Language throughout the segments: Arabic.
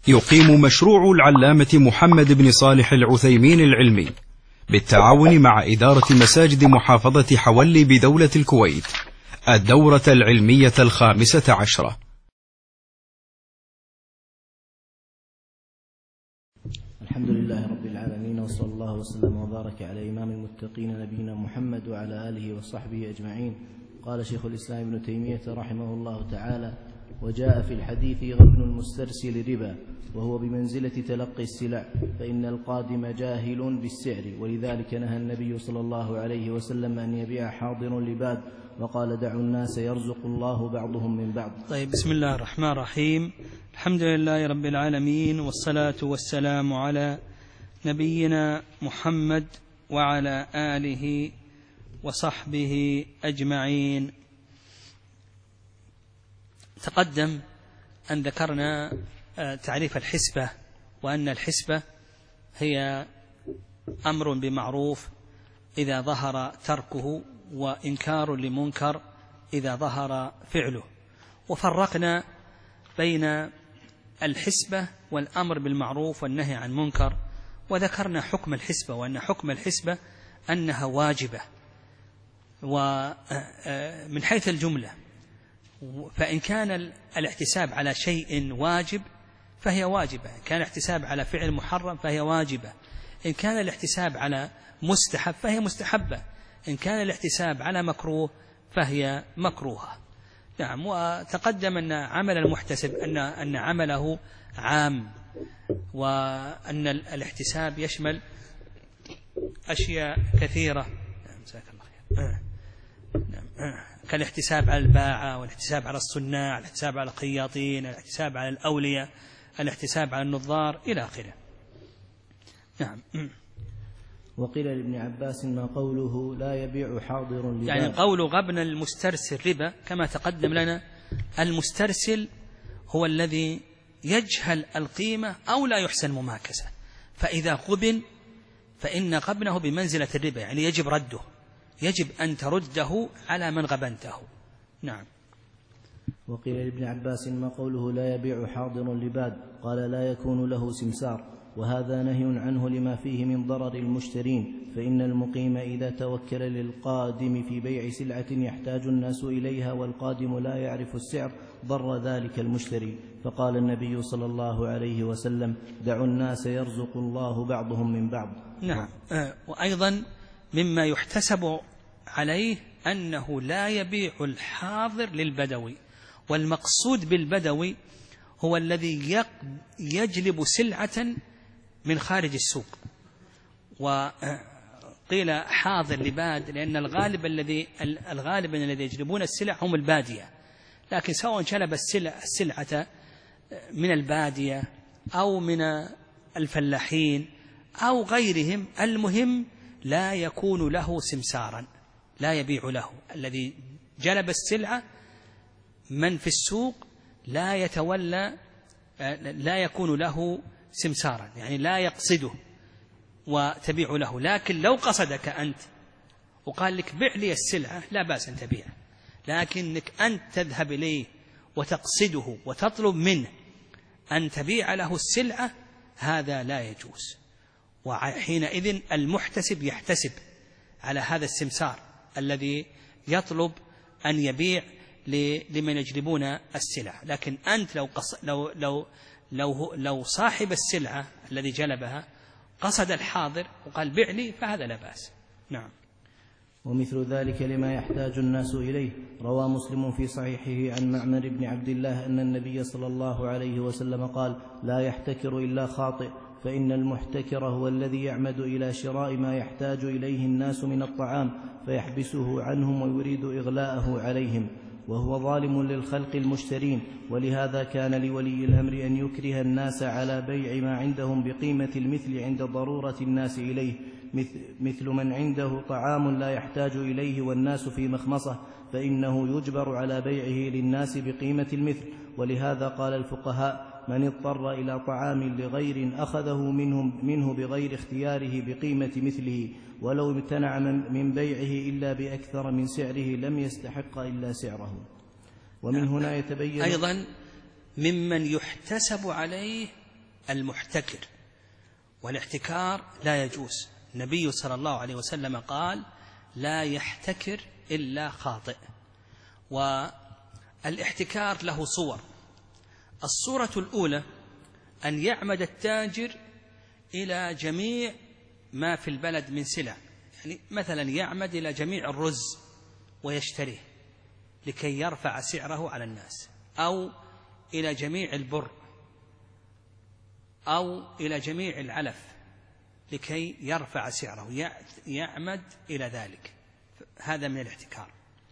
يقيم مشروع العلامة محمد بن صالح العثيمين العلمي بالتعاون مع إدارة مساجد محافظة حولي بدولة الكويت الدورة العلمية 15. الحمد لله رب العالمين، وصلى الله وسلم وبارك على إمام المتقين نبينا محمد وعلى آله وصحبه أجمعين. قال شيخ الإسلام ابن تيمية رحمه الله تعالى: وجاء في الحديث غبن المسترسل ربا، وهو بمنزلة تلقي السلع، فإن القادم جاهل بالسعر، ولذلك نهى النبي صلى الله عليه وسلم أن يبيع حاضر لباد، وقال: دعوا الناس يرزق الله بعضهم من بعض. طيب، بسم الله الرحمن الرحيم. الحمد لله رب العالمين، والصلاة والسلام على نبينا محمد وعلى آله وصحبه أجمعين. تقدم أن ذكرنا تعريف الحسبة، وأن الحسبة هي أمر بمعروف إذا ظهر تركه، وإنكار لمنكر إذا ظهر فعله. وفرقنا بين الحسبة والأمر بالمعروف والنهي عن منكر، وذكرنا حكم الحسبة، وأن حكم الحسبة أنها واجبة، ومن حيث الجملة، فإن كان الاحتساب على شيء واجب فهي واجبة، إن كان الاحتساب على فعل محرم فهي واجبة، إن كان الاحتساب على مستحب فهي مستحبة، إن كان الاحتساب على مكروه فهي مكروهة. نعم. وتقدم أن عمل المحتسب أن عمله عام، وأن الاحتساب يشمل أشياء كثيرة. جزاك الله خير. كالاحتساب على الباعة، والاحتساب على الصناع، الاحتساب على الخياطين، الاحتساب على الأولياء، الاحتساب على النظار إلى آخره. نعم. وقيل لابن عباس: ما قوله لا يبيع حاضر لباد، يعني قول غبن المسترسل ربا، كما تقدم لنا المسترسل هو الذي يجهل القيمة أو لا يحسن مماكسة، فإذا غبن فإن غبنه بمنزلة الربا، يعني يجب رده، يجب أن ترده على من غبنته. نعم. وقيل لابن عباس: ما قوله لا يبيع حاضر لباد، قال: لا يكون له سمسار، وهذا نهي عنه لما فيه من ضرر المشترين، فإن المقيم إذا توكل للقادم في بيع سلعة يحتاج الناس إليها والقادم لا يعرف السعر ضر ذلك المشتري، فقال النبي صلى الله عليه وسلم: دعوا الناس يرزق الله بعضهم من بعض. نعم. وأيضا مما يحتسب عليه أنه لا يبيع الحاضر للبدوي، والمقصود بالبدوي هو الذي يجلب سلعة من خارج السوق. وقيل حاضر لباد لأن الغالب الذي يجلبون السلع هم البادية، لكن سواء جلب السلعة من البادية أو من الفلاحين أو غيرهم، المهم لا يكون له سمسارا، لا يبيع له. الذي جلب السلعة من في السوق لا يكون له سمسارا، يعني لا يقصده وتبيع له. لكن لو قصدك أنت وقال لك بيع لي السلعة، لا بأس أن تبيع، لكنك أنت تذهب إليه وتقصده وتطلب منه أن تبيع له السلعة، هذا لا يجوز. وحينئذ المحتسب يحتسب على هذا السمسار الذي يطلب أن يبيع لمن يجلبون السلع. لكن أنت لو صاحب السلعة الذي جلبها قصد الحاضر وقال بيع لي، فهذا لا بأس. نعم. ومثل ذلك لما يحتاج الناس إليه. روى مسلم في صحيحه عن معمر بن عبد الله أن النبي صلى الله عليه وسلم قال: لا يحتكر إلا خاطئ، فإن المحتكر هو الذي يعمد إلى شراء ما يحتاج إليه الناس من الطعام فيحبسه عنهم ويريد إغلاءه عليهم، وهو ظالم للخلق المشترين. ولهذا كان لولي الأمر أن يكره الناس على بيع ما عندهم بقيمة المثل عند ضرورة الناس إليه، مثل من عنده طعام لا يحتاج إليه والناس في مخمصة، فإنه يجبر على بيعه للناس بقيمة المثل. ولهذا قال الفقهاء: من اضطر إلى طعام لغير أخذه منه بغير اختياره بقيمة مثله، ولو امتنع من بيعه إلا بأكثر من سعره لم يستحق إلا سعره. ومن هنا يتبين أيضا ممن يحتسب عليه المحتكر، والاحتكار لا يجوز. النبي صلى الله عليه وسلم قال: لا يحتكر إلا خاطئ. والاحتكار له صور. الصورة الأولى أن يعمد التاجر إلى جميع ما في البلد من سلع، يعني مثلا يعمد إلى جميع الرز ويشتريه لكي يرفع سعره على الناس، أو إلى جميع البر، أو إلى جميع العلف لكي يرفع سعره، يعمد إلى ذلك. هذا من الاحتكار.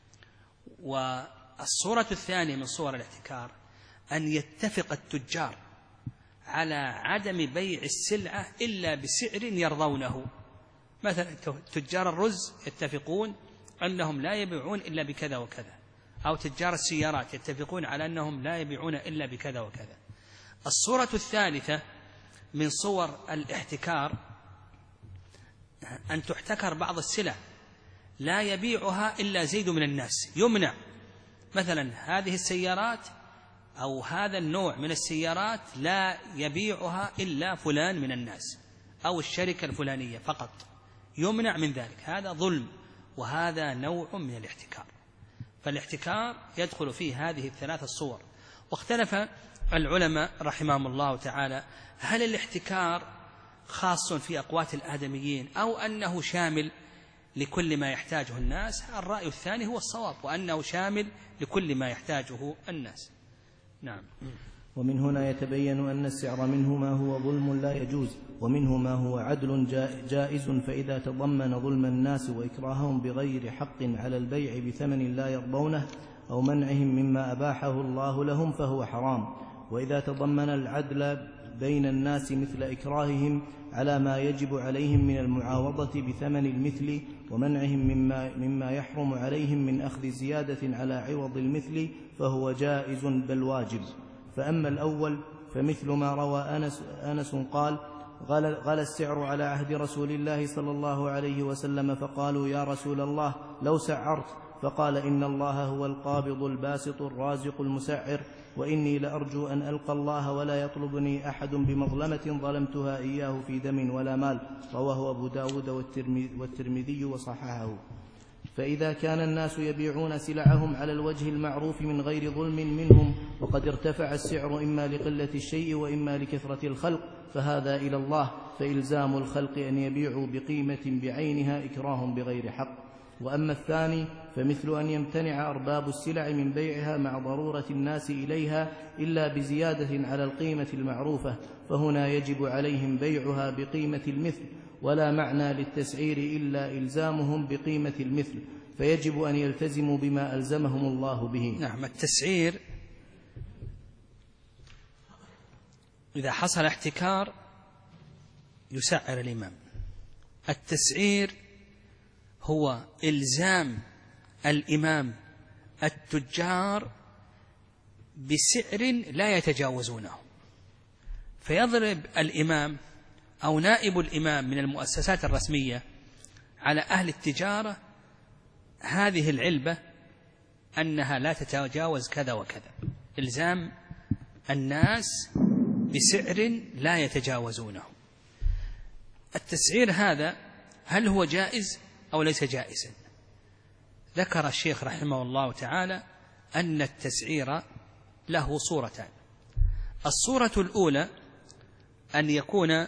والصورة الثانية من صور الاحتكار أن يتفق التجار على عدم بيع السلعة إلا بسعر يرضونه. مثلا تجار الرز يتفقون أنهم لا يبيعون إلا بكذا وكذا، أو تجار السيارات يتفقون على أنهم لا يبيعون إلا بكذا وكذا. الصورة الثالثة من صور الاحتكار أن تحتكر بعض السلع لا يبيعها إلا زيد من الناس، يمنع مثلا هذه السيارات أو هذا النوع من السيارات لا يبيعها إلا فلان من الناس أو الشركة الفلانية فقط، يمنع من ذلك. هذا ظلم، وهذا نوع من الاحتكار. فالاحتكار يدخل فيه هذه الثلاث الصور. واختلف العلماء رحمهم الله تعالى هل الاحتكار خاص في أقوات الآدميين أو أنه شامل لكل ما يحتاجه الناس. الرأي الثاني هو الصواب، وأنه شامل لكل ما يحتاجه الناس. نعم. ومن هنا يتبين أن السعر منه ما هو ظلم لا يجوز، ومنه ما هو عدل جائز، فإذا تضمن ظلم الناس وإكراههم بغير حق على البيع بثمن لا يرضونه أو منعهم مما أباحه الله لهم فهو حرام. وإذا تضمن العدل بين الناس مثل إكراههم على ما يجب عليهم من المعاوضة بثمن المثل ومنعهم مما يحرم عليهم من أخذ زيادة على عوض المثل فهو جائز بل واجب. فأما الأول فمثل ما روى أنس قال: غلى السعر على عهد رسول الله صلى الله عليه وسلم، فقالوا: يا رسول الله لو سعرت، فقال: إن الله هو القابض الباسط الرازق المسعر، وإني لأرجو أن ألقى الله ولا يطلبني أحد بمظلمة ظلمتها إياه في دم ولا مال. رواه أبو داود والترمذي وصححه. فإذا كان الناس يبيعون سلعهم على الوجه المعروف من غير ظلم منهم، وقد ارتفع السعر إما لقلة الشيء وإما لكثرة الخلق، فهذا إلى الله، فإلزام الخلق أن يبيعوا بقيمة بعينها إكراه بغير حق. وأما الثاني فمثل أن يمتنع أرباب السلع من بيعها مع ضرورة الناس إليها إلا بزيادة على القيمة المعروفة، فهنا يجب عليهم بيعها بقيمة المثل، ولا معنى للتسعير إلا إلزامهم بقيمة المثل، فيجب أن يلتزموا بما ألزمهم الله به. نعم. التسعير إذا حصل احتكار يسعر الإمام. التسعير هو إلزام الإمام التجار بسعر لا يتجاوزونه، فيضرب الإمام أو نائب الإمام من المؤسسات الرسمية على أهل التجارة هذه العلبة أنها لا تتجاوز كذا وكذا، إلزام الناس بسعر لا يتجاوزونه. التسعير هذا هل هو جائز أو ليس جائزا؟ ذكر الشيخ رحمه الله تعالى أن التسعير له صورتان. الصورة الأولى أن يكون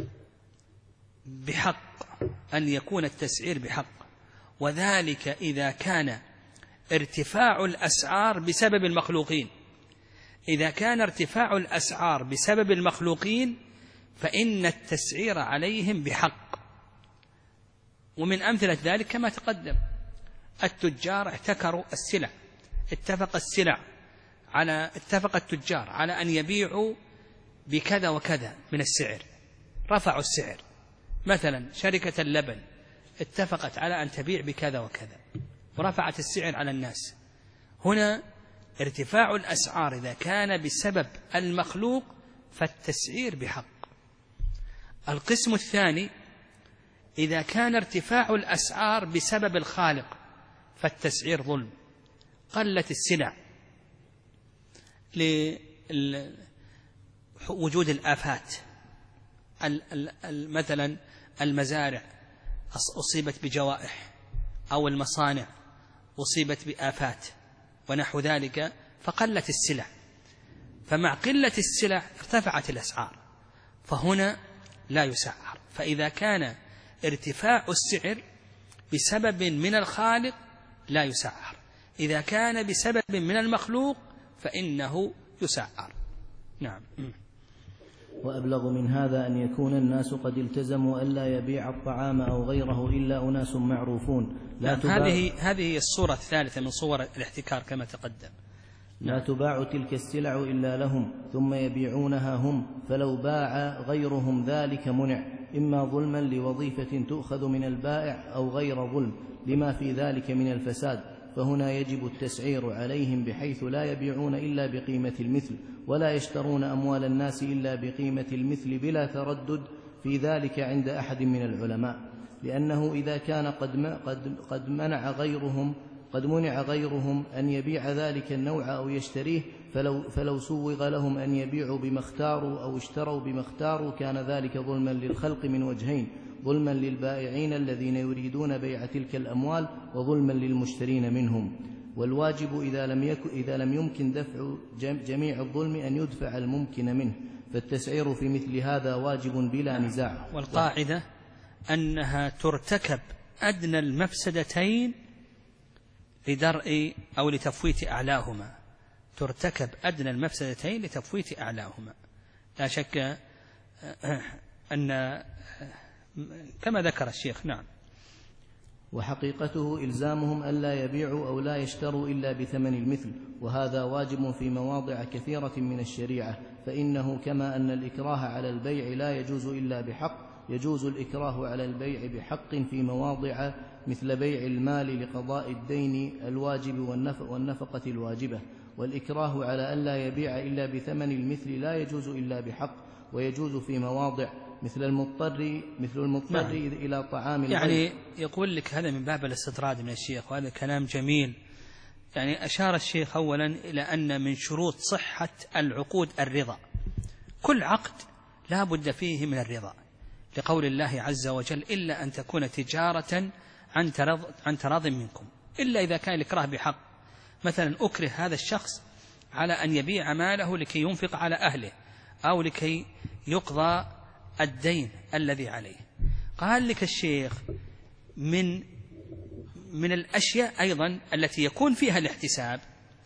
بحق، أن يكون التسعير بحق، وذلك إذا كان ارتفاع الأسعار بسبب المخلوقين. إذا كان ارتفاع الأسعار بسبب المخلوقين فإن التسعير عليهم بحق. ومن أمثلة ذلك كما تقدم، التجار احتكروا السلع، اتفق التجار على أن يبيعوا بكذا وكذا من السعر، رفعوا السعر. مثلا شركة اللبن اتفقت على أن تبيع بكذا وكذا ورفعت السعر على الناس. هنا ارتفاع الأسعار إذا كان بسبب المخلوق فالتسعير بحق. القسم الثاني إذا كان ارتفاع الأسعار بسبب الخالق فالتسعير ظلم. قلت السلع وجود الآفات، مثلا المزارع أصيبت بجوائح أو المصانع أصيبت بآفات ونحو ذلك فقلت السلع، فمع قلة السلع ارتفعت الأسعار، فهنا لا يسعر. فإذا كان ارتفاع السعر بسبب من الخالق لا يسعر، إذا كان بسبب من المخلوق فإنه يسعر. نعم. وأبلغ من هذا أن يكون الناس قد التزموا ألا يبيع الطعام أو غيره إلا أناس معروفون. هذه الصورة الثالثة من صور الاحتكار كما تقدم. لا تباع تلك السلع إلا لهم ثم يبيعونها هم، فلو باع غيرهم ذلك منع، إما ظلما لوظيفة تؤخذ من البائع أو غير ظلم لما في ذلك من الفساد، فهنا يجب التسعير عليهم بحيث لا يبيعون إلا بقيمة المثل، ولا يشترون أموال الناس إلا بقيمة المثل بلا تردد في ذلك عند أحد من العلماء، لأنه إذا كان قد منع غيرهم أن يبيع ذلك النوع أو يشتريه، فلو سوغ لهم أن يبيعوا بما اختاروا أو اشتروا بما اختاروا كان ذلك ظلما للخلق من وجهين: ظلما للبائعين الذين يريدون بيع تلك الأموال، وظلما للمشترين منهم. والواجب إذا لم يمكن دفع جميع الظلم أن يدفع الممكن منه، فالتسعير في مثل هذا واجب بلا نزاع. والقاعدة أنها ترتكب أدنى المفسدتين لدرء أو لتفويت أعلاهما، ترتكب أدنى المفسدتين لتفويت أعلاهما. لا شك أن كما ذكر الشيخ. نعم. وحقيقته إلزامهم ألا يبيعوا أو لا يشتروا إلا بثمن المثل، وهذا واجب في مواضع كثيرة من الشريعة، فإنه كما أن الإكراه على البيع لا يجوز إلا بحق، يجوز الإكراه على البيع بحق في مواضع مثل بيع المال لقضاء الدين الواجب والنفقة الواجبة. والإكراه على ألا يبيع إلا بثمن المثل لا يجوز إلا بحق، ويجوز في مواضع مثل المضطر نعم. إلى طعام يعني يقول لك هذا من باب الاستطراد من الشيخ، وهذا كلام جميل. يعني أشار الشيخ أولا إلى أن من شروط صحة العقود الرضا، كل عقد لا بد فيه من الرضا، لقول الله عز وجل: إلا أن تكون تجارة عن تراض منكم، إلا إذا كان الإكراه بحق. مثلا أكره هذا الشخص على أن يبيع ماله لكي ينفق على أهله أو لكي يقضى الدين الذي عليه. قال لك الشيخ من الأشياء أيضا التي يكون فيها الاحتساب،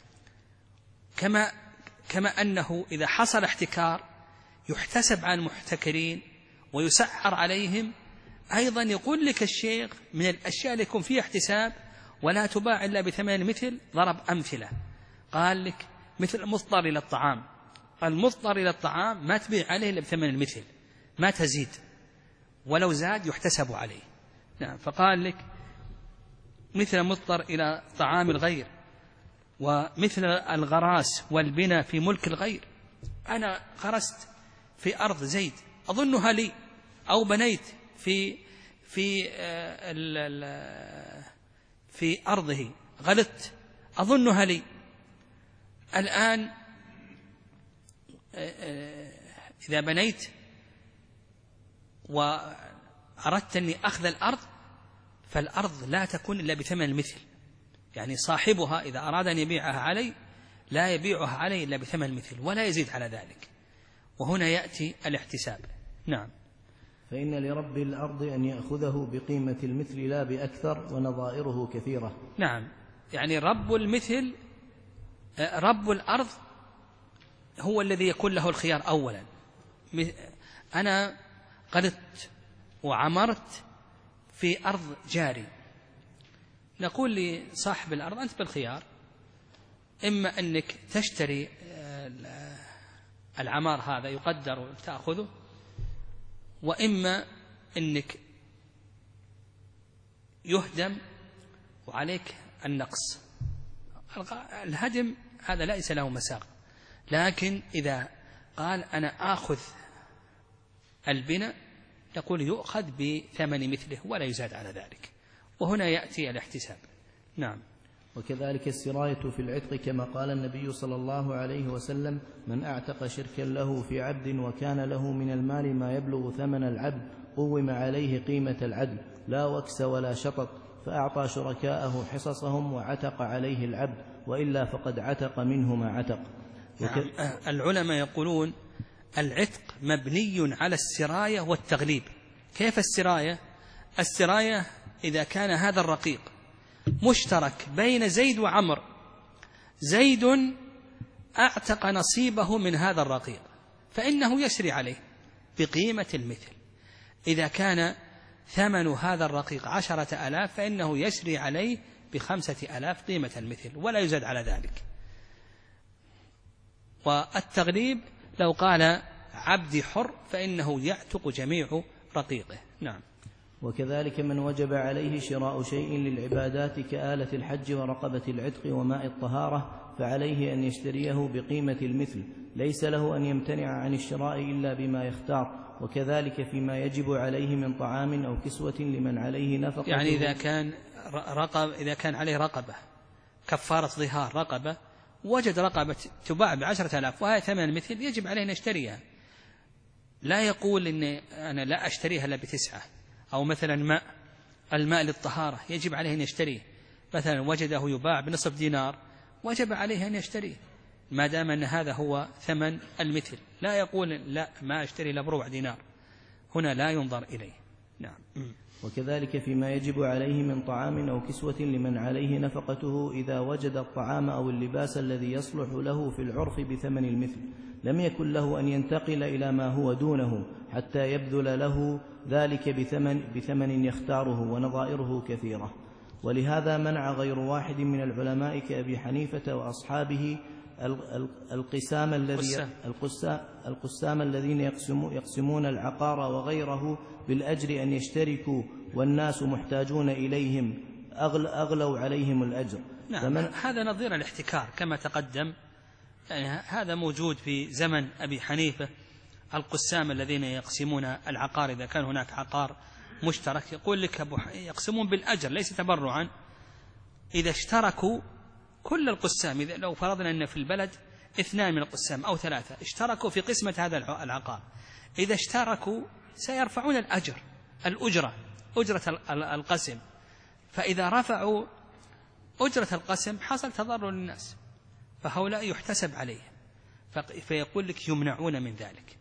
كما أنه إذا حصل احتكار يحتسب على المحتكرين ويسعر عليهم، أيضا يقول لك الشيخ من الأشياء اللي يكون فيها احتساب ولا تباع إلا بثمن المثل. ضرب أمثلة، قال لك مثل المضطر إلى الطعام، المضطر إلى الطعام ما تبيع عليه إلا بثمن المثل، ما تزيد، ولو زاد يحتسب عليه. نعم. فقال لك مثل المضطر إلى طعام الغير، ومثل الغراس والبناء في ملك الغير. أنا غرست في أرض زيد أظنها لي، أو بنيت في أرضه غلطت أظنها لي. الآن إذا بنيت وأردت أني أخذ الأرض، فالأرض لا تكون إلا بثمن المثل، يعني صاحبها إذا أراد أن يبيعها علي لا يبيعها علي إلا بثمن المثل ولا يزيد على ذلك، وهنا يأتي الاحتساب. نعم. فإن لرب الأرض أن يأخذه بقيمة المثل لا بأكثر، ونظائره كثيرة. نعم. يعني رب المثل، رب الأرض هو الذي يكون له الخيار أولا. أنا قلت وعمرت في أرض جاري، نقول لصاحب الأرض: أنت بالخيار، إما أنك تشتري العمار هذا يقدر وتأخذه، وإما أنك يهدم وعليك النقص. الهدم هذا ليس له مساق، لكن إذا قال أنا آخذ البناء يقول يؤخذ بثمن مثله ولا يزاد على ذلك، وهنا يأتي الاحتساب. نعم. وكذلك السراية في العتق، كما قال النبي صلى الله عليه وسلم: من أعتق شركا له في عبد وكان له من المال ما يبلغ ثمن العبد قوم عليه قيمة العدل لا وكس ولا شطط، فأعطى شركاءه حصصهم وعتق عليه العبد، وإلا فقد عتق منه ما عتق. العلماء يقولون العتق مبني على السراية والتغليب. كيف السراية؟ السراية إذا كان هذا الرقيق مشترك بين زيد وعمر، زيد أعتق نصيبه من هذا الرقيق فإنه يسري عليه بقيمة المثل. إذا كان ثمن هذا الرقيق 10,000 فإنه يسري عليه ب5,000 قيمة المثل ولا يزاد على ذلك. والتغليب لو قال عبدي حر فإنه يعتق جميع رقيقه. نعم. وكذلك من وجب عليه شراء شيء للعبادات كآلة الحج ورقبة العتق وماء الطهارة فعليه أن يشتريه بقيمة المثل، ليس له أن يمتنع عن الشراء إلا بما يختار. وكذلك فيما يجب عليه من طعام أو كسوة لمن عليه نفقة، يعني إذا كان عليه رقبة كفارة ظهار رقبة، وجد رقبة تباع ب10,000 وهي ثمن المثل، يجب عليه أن يشتريها. لا يقول إن أنا لا أشتريها إلا ب9. أو مثلا الماء للطهارة يجب عليه أن يشتريه، مثلا وجده يباع بنصف دينار وجب عليه أن يشتريه ما دام أن هذا هو ثمن المثل. لا يقول لا ما أشتري إلا بربع دينار، هنا لا ينظر إليه. نعم. وكذلك فيما يجب عليه من طعام أو كسوة لمن عليه نفقته، إذا وجد الطعام أو اللباس الذي يصلح له في العرف بثمن المثل لم يكن له أن ينتقل إلى ما هو دونه حتى يبذل له ذلك بثمن يختاره، ونظائره كثيرة. ولهذا منع غير واحد من العلماء كأبي حنيفة وأصحابه القسام الذين يقسمون العقار وغيره بالأجر أن يشتركوا والناس محتاجون إليهم أغلوا عليهم الأجر. نعم. هذا نظير الاحتكار كما تقدم، يعني هذا موجود في زمن أبي حنيفة. القسام الذين يقسمون العقار إذا كان هناك عقار مشترك، يقول لك يقسمون بالأجر ليس تبرعا. إذا اشتركوا كل القسام، إذا لو فرضنا أن في البلد 2 من القسام أو 3 اشتركوا في قسمة هذا العقار، إذا اشتركوا سيرفعون الأجرة القسم، فإذا رفعوا أجرة القسم حصل تضرر للناس، فهؤلاء يحتسب عليهم، فيقول لك يمنعون من ذلك.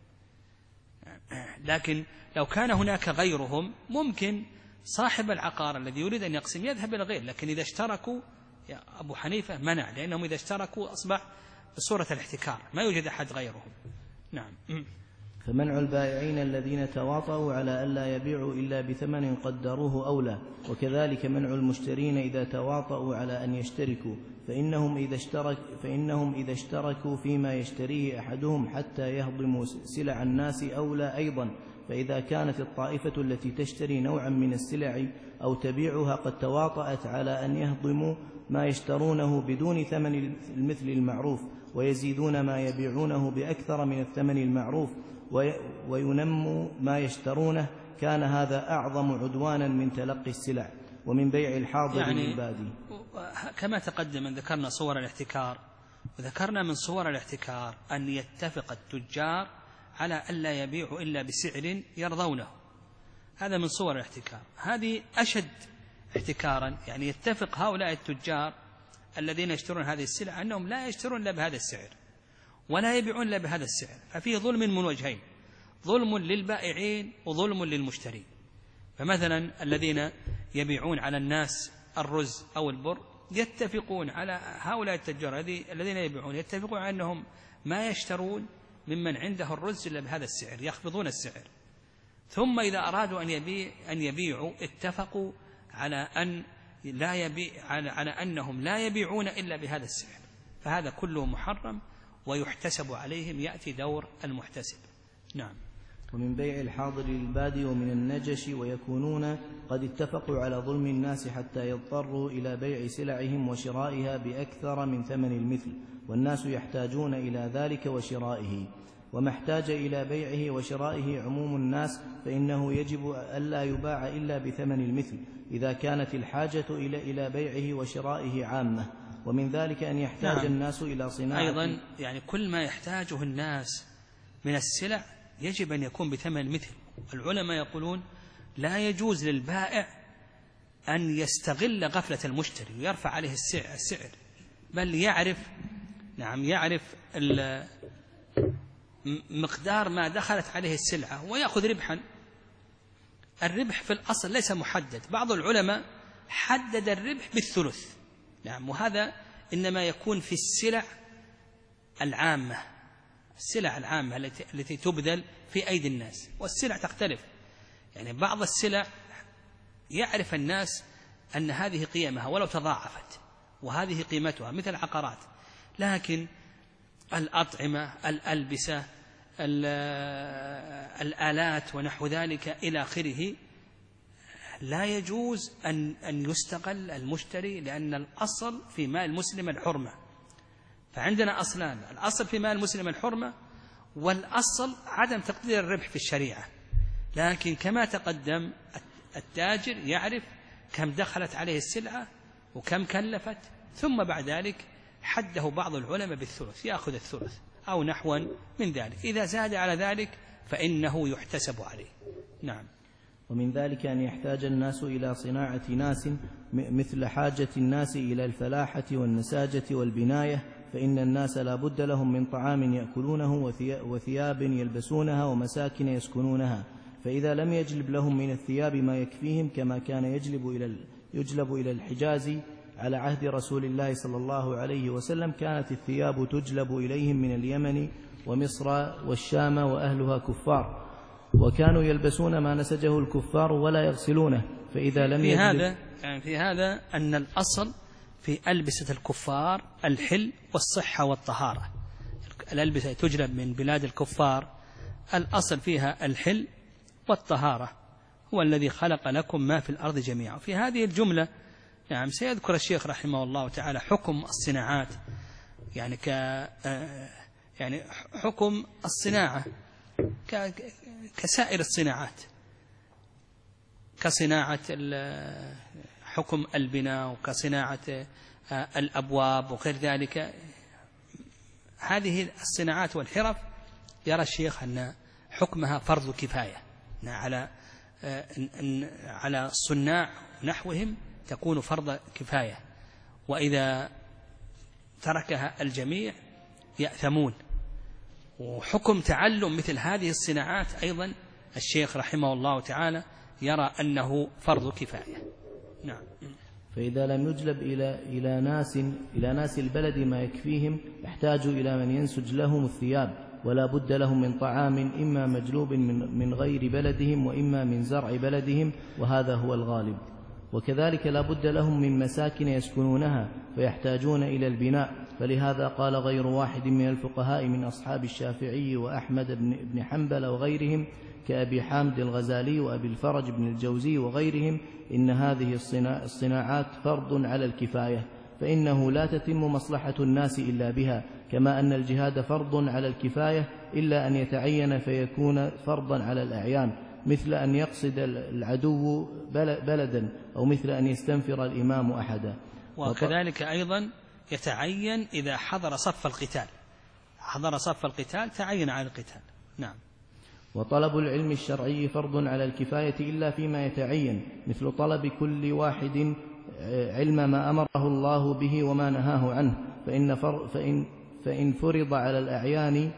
لكن لو كان هناك غيرهم ممكن صاحب العقار الذي يريد أن يقسم يذهب إلى غير، لكن إذا اشتركوا يا أبو حنيفة منع، لأنهم إذا اشتركوا أصبح بصورة الاحتكار ما يوجد أحد غيرهم. نعم. فمنع البائعين الذين تواطؤوا على ألا يبيعوا إلا بثمن قدروه أولى. وكذلك منع المشترين إذا تواطؤوا على أن يشتركوا، فإنهم إذا اشتركوا فيما يشتريه أحدهم حتى يهضموا سلع الناس أولى أيضا. فإذا كانت الطائفة التي تشتري نوعا من السلع أو تبيعها قد تواطأت على أن يهضموا ما يشترونه بدون ثمن المثل المعروف، ويزيدون ما يبيعونه بأكثر من الثمن المعروف، وينموا ما يشترونه، كان هذا أعظم عدوانا من تلقي السلع ومن بيع الحاضر للبادي. كما تقدم أن ذكرنا صور الاحتكار، وذكرنا من صور الاحتكار أن يتفق التجار على ألا يبيعوا إلا بسعر يرضونه، هذا من صور الاحتكار. هذه أشد احتكارا، يعني يتفق هؤلاء التجار الذين يشترون هذه السلع أنهم لا يشترون إلا بهذا السعر ولا يبيعون إلا بهذا السعر، ففيه ظلم من وجهين، ظلم للبائعين وظلم للمشترين. فمثلا الذين يبيعون على الناس الرز أو البر يتفقون على هؤلاء التجار الذين يبيعون، يتفقون على أنهم ما يشترون ممن عنده الرز إلا بهذا السعر، يخفضون السعر. ثم إذا أرادوا أن يبيعوا اتفقوا على أنهم لا يبيعون إلا بهذا السعر، فهذا كله محرم ويحتسب عليهم، يأتي دور المحتسب. نعم. ومن بيع الحاضر للبادي ومن النجش، ويكونون قد اتفقوا على ظلم الناس حتى يضطروا إلى بيع سلعهم وشرائها بأكثر من ثمن المثل، والناس يحتاجون إلى ذلك وشرائه. وما احتاج إلى بيعه وشرائه عموم الناس فإنه يجب ألا يباع إلا بثمن المثل إذا كانت الحاجة إلى بيعه وشرائه عامة. ومن ذلك أن يحتاج الناس إلى صناعة أيضا يعني كل ما يحتاجه الناس من السلع يجب أن يكون بثمن مثل. العلماء يقولون لا يجوز للبائع أن يستغل غفلة المشتري ويرفع عليه السعر، بل يعرف مقدار ما دخلت عليه السلعة ويأخذ ربحا. الربح في الأصل ليس محدد، بعض العلماء حدد الربح بالثلث، وهذا إنما يكون في السلع العامة التي تبذل في أيدي الناس، والسلع تختلف. يعني بعض السلع يعرف الناس أن هذه قيمها ولو تضاعفت وهذه قيمتها مثل العقارات، لكن الأطعمة، الألبسة، الآلات ونحو ذلك إلى آخره لا يجوز أن يستغل المشتري، لأن الأصل في مال المسلم الحرمة. فعندنا أصلان: الأصل في مال المسلم الحرمة، والأصل عدم تقدير الربح في الشريعة. لكن كما تقدم التاجر يعرف كم دخلت عليه السلعة وكم كلفت، ثم بعد ذلك حده بعض العلماء بالثلث، يأخذ الثلث أو نحوا من ذلك. إذا زاد على ذلك فإنه يحتسب عليه. نعم. ومن ذلك أن يحتاج الناس إلى صناعة ناس مثل حاجة الناس إلى الفلاحة والنساجة والبناية، فإن الناس لا بد لهم من طعام يأكلونه وثياب يلبسونها ومساكن يسكنونها، فإذا لم يجلب لهم من الثياب ما يكفيهم كما كان يجلب إلى الحجاز على عهد رسول الله صلى الله عليه وسلم، كانت الثياب تجلب إليهم من اليمن ومصر والشام وأهلها كفار، وكانوا يلبسون ما نسجه الكفار ولا يغسلونه. فإذا لم يجلب في هذا أن الأصل في ألبسة الكفار الحل والصحة والطهارة. الألبسة تجلب من بلاد الكفار الأصل فيها الحل والطهارة، هو الذي خلق لكم ما في الأرض جميعا. في هذه الجملة سيذكر الشيخ رحمه الله تعالى حكم الصناعات، يعني حكم الصناعة كسائر الصناعات، كصناعة حكم البناء وكصناعة الأبواب وغير ذلك. هذه الصناعات والحرف يرى الشيخ أن حكمها فرض كفاية على الصناع نحوهم، تكون فرض كفاية، وإذا تركها الجميع يأثمون. وحكم تعلم مثل هذه الصناعات أيضا الشيخ رحمه الله تعالى يرى أنه فرض كفاية. نعم. فإذا لم يجلب إلى ناس البلد ما يكفيهم احتاجوا إلى من ينسج لهم الثياب، ولا بد لهم من طعام إما مجلوب من غير بلدهم وإما من زرع بلدهم، وهذا هو الغالب. وكذلك لا بد لهم من مساكن يسكنونها فيحتاجون إلى البناء، فلهذا قال غير واحد من الفقهاء من أصحاب الشافعي وأحمد بن حنبل وغيرهم كأبي حامد الغزالي وأبي الفرج بن الجوزي وغيرهم إن هذه الصناعات فرض على الكفاية، فإنه لا تتم مصلحة الناس إلا بها، كما أن الجهاد فرض على الكفاية إلا أن يتعين فيكون فرضا على الأعيان، مثل أن يقصد العدو بلدا، أو مثل أن يستنفر الإمام أحدا. وكذلك أيضا يتعين إذا حضر صف القتال تعين على القتال. نعم. وطلب العلم الشرعي فرض على الكفاية إلا فيما يتعين، مثل طلب كل واحد علم ما أمره الله به وما نهاه عنه، فإن فرض على الأعيان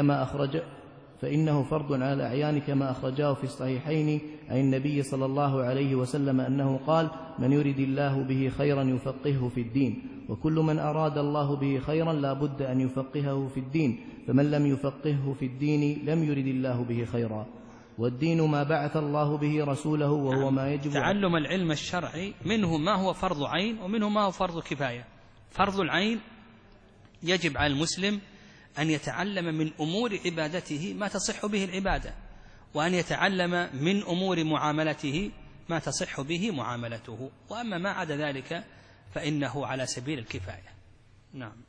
فإنه فرض على الأعيان كما أخرجاه في الصحيحين عن النبي صلى الله عليه وسلم أنه قال: من يرد الله به خيرا يفقهه في الدين، وكل من أراد الله به خيرا لا بد أن يفقهه في الدين، فمن لم يفقهه في الدين لم يرد الله به خيرا، والدين ما بعث الله به رسوله وهو ما يجب تعلم العلم الشرعي منه ما هو فرض عين ومنه ما هو فرض كفاية. فرض العين يجب على المسلم أن يتعلم من أمور عبادته ما تصح به العبادة، وأن يتعلم من أمور معاملته ما تصح به معاملته، وأما ما عدا ذلك فإنه على سبيل الكفاية. نعم.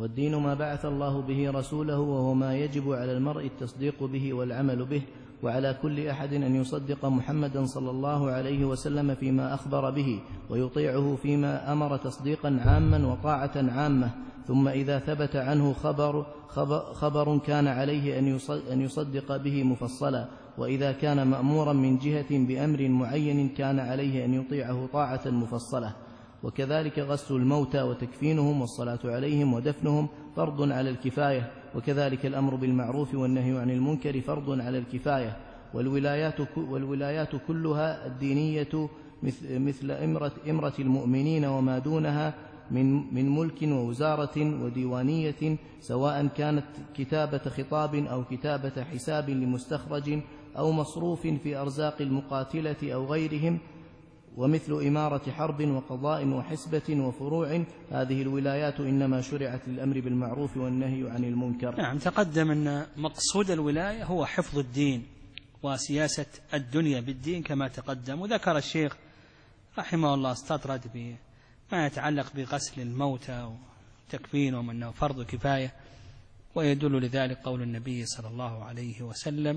والدين ما بعث الله به رسوله، وهو ما يجب على المرء التصديق به والعمل به، وعلى كل أحد أن يصدق محمدا صلى الله عليه وسلم فيما أخبر به، ويطيعه فيما أمر تصديقا عاما وطاعة عامة. ثم إذا ثبت عنه خبر كان عليه أن يصدق به مفصلا، وإذا كان مأمورا من جهة بأمر معين كان عليه أن يطيعه طاعة مفصلة. وكذلك غسل الموتى وتكفينهم والصلاة عليهم ودفنهم فرض على الكفاية، وكذلك الأمر بالمعروف والنهي عن المنكر فرض على الكفاية. والولايات كلها الدينية مثل إمرة المؤمنين وما دونها من ملك ووزارة وديوانية، سواء كانت كتابة خطاب أو كتابة حساب لمستخرج أو مصروف في أرزاق المقاتلة أو غيرهم، ومثل إمارة حرب وقضاء وحسبة وفروع. هذه الولايات إنما شرعت للأمر بالمعروف والنهي عن المنكر. نعم، تقدم أن مقصود الولاية هو حفظ الدين وسياسة الدنيا بالدين كما تقدم. وذكر الشيخ رحمه الله استطرد بما يتعلق بغسل الموتى وتكفينهم أنه فرض كفاية، ويدل لذلك قول النبي صلى الله عليه وسلم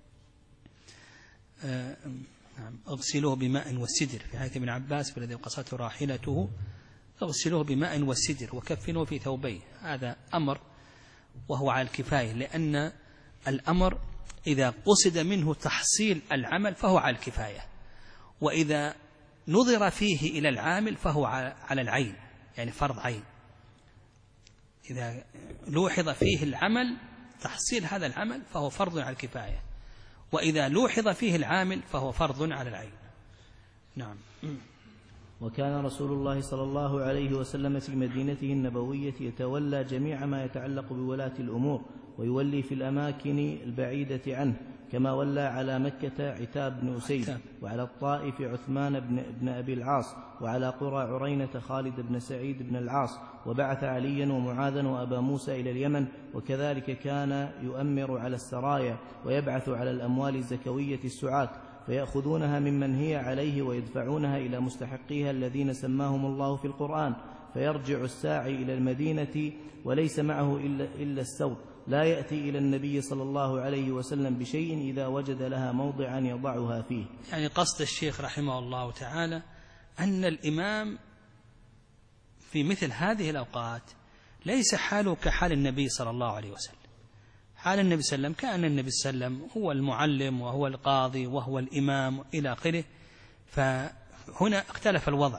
اغسلوه بماء والسدر، في حديث ابن عباس الذي قصته راحلته اغسلوه بماء والسدر وكفنوه في ثوبيه. هذا أمر وهو على الكفاية، لأن الأمر إذا قصد منه تحصيل العمل فهو على الكفاية، وإذا نظر فيه إلى العامل فهو على العين، يعني فرض عين. إذا لوحظ فيه العمل تحصيل هذا العمل فهو فرض على الكفاية، وإذا لوحظ فيه العامل فهو فرض على العين. نعم. وكان رسول الله صلى الله عليه وسلم في مدينته النبوية يتولى جميع ما يتعلق بولاة الأمور، ويولي في الأماكن البعيدة عنه، كما ولى على مكة عتاب بن أسيد، وعلى الطائف عثمان بن أبي العاص، وعلى قرى عرينة خالد بن سعيد بن العاص، وبعث عليا ومعاذا وأبا موسى إلى اليمن. وكذلك كان يؤمر على السرايا، ويبعث على الأموال الزكوية السعاة، فيأخذونها ممن هي عليه ويدفعونها إلى مستحقيها الذين سماهم الله في القرآن. فيرجع الساعي إلى المدينة وليس معه إلا السوط، لا يأتي إلى النبي صلى الله عليه وسلم بشيء إذا وجد لها موضعا يضعها فيه. يعني قصد الشيخ رحمه الله تعالى أن الإمام في مثل هذه الأوقات ليس حاله كحال النبي صلى الله عليه وسلم. حال النبي صلى الله عليه وسلم كأن النبي صلى الله عليه وسلم هو المعلم وهو القاضي وهو الإمام إلى آخره، فهنا اختلف الوضع.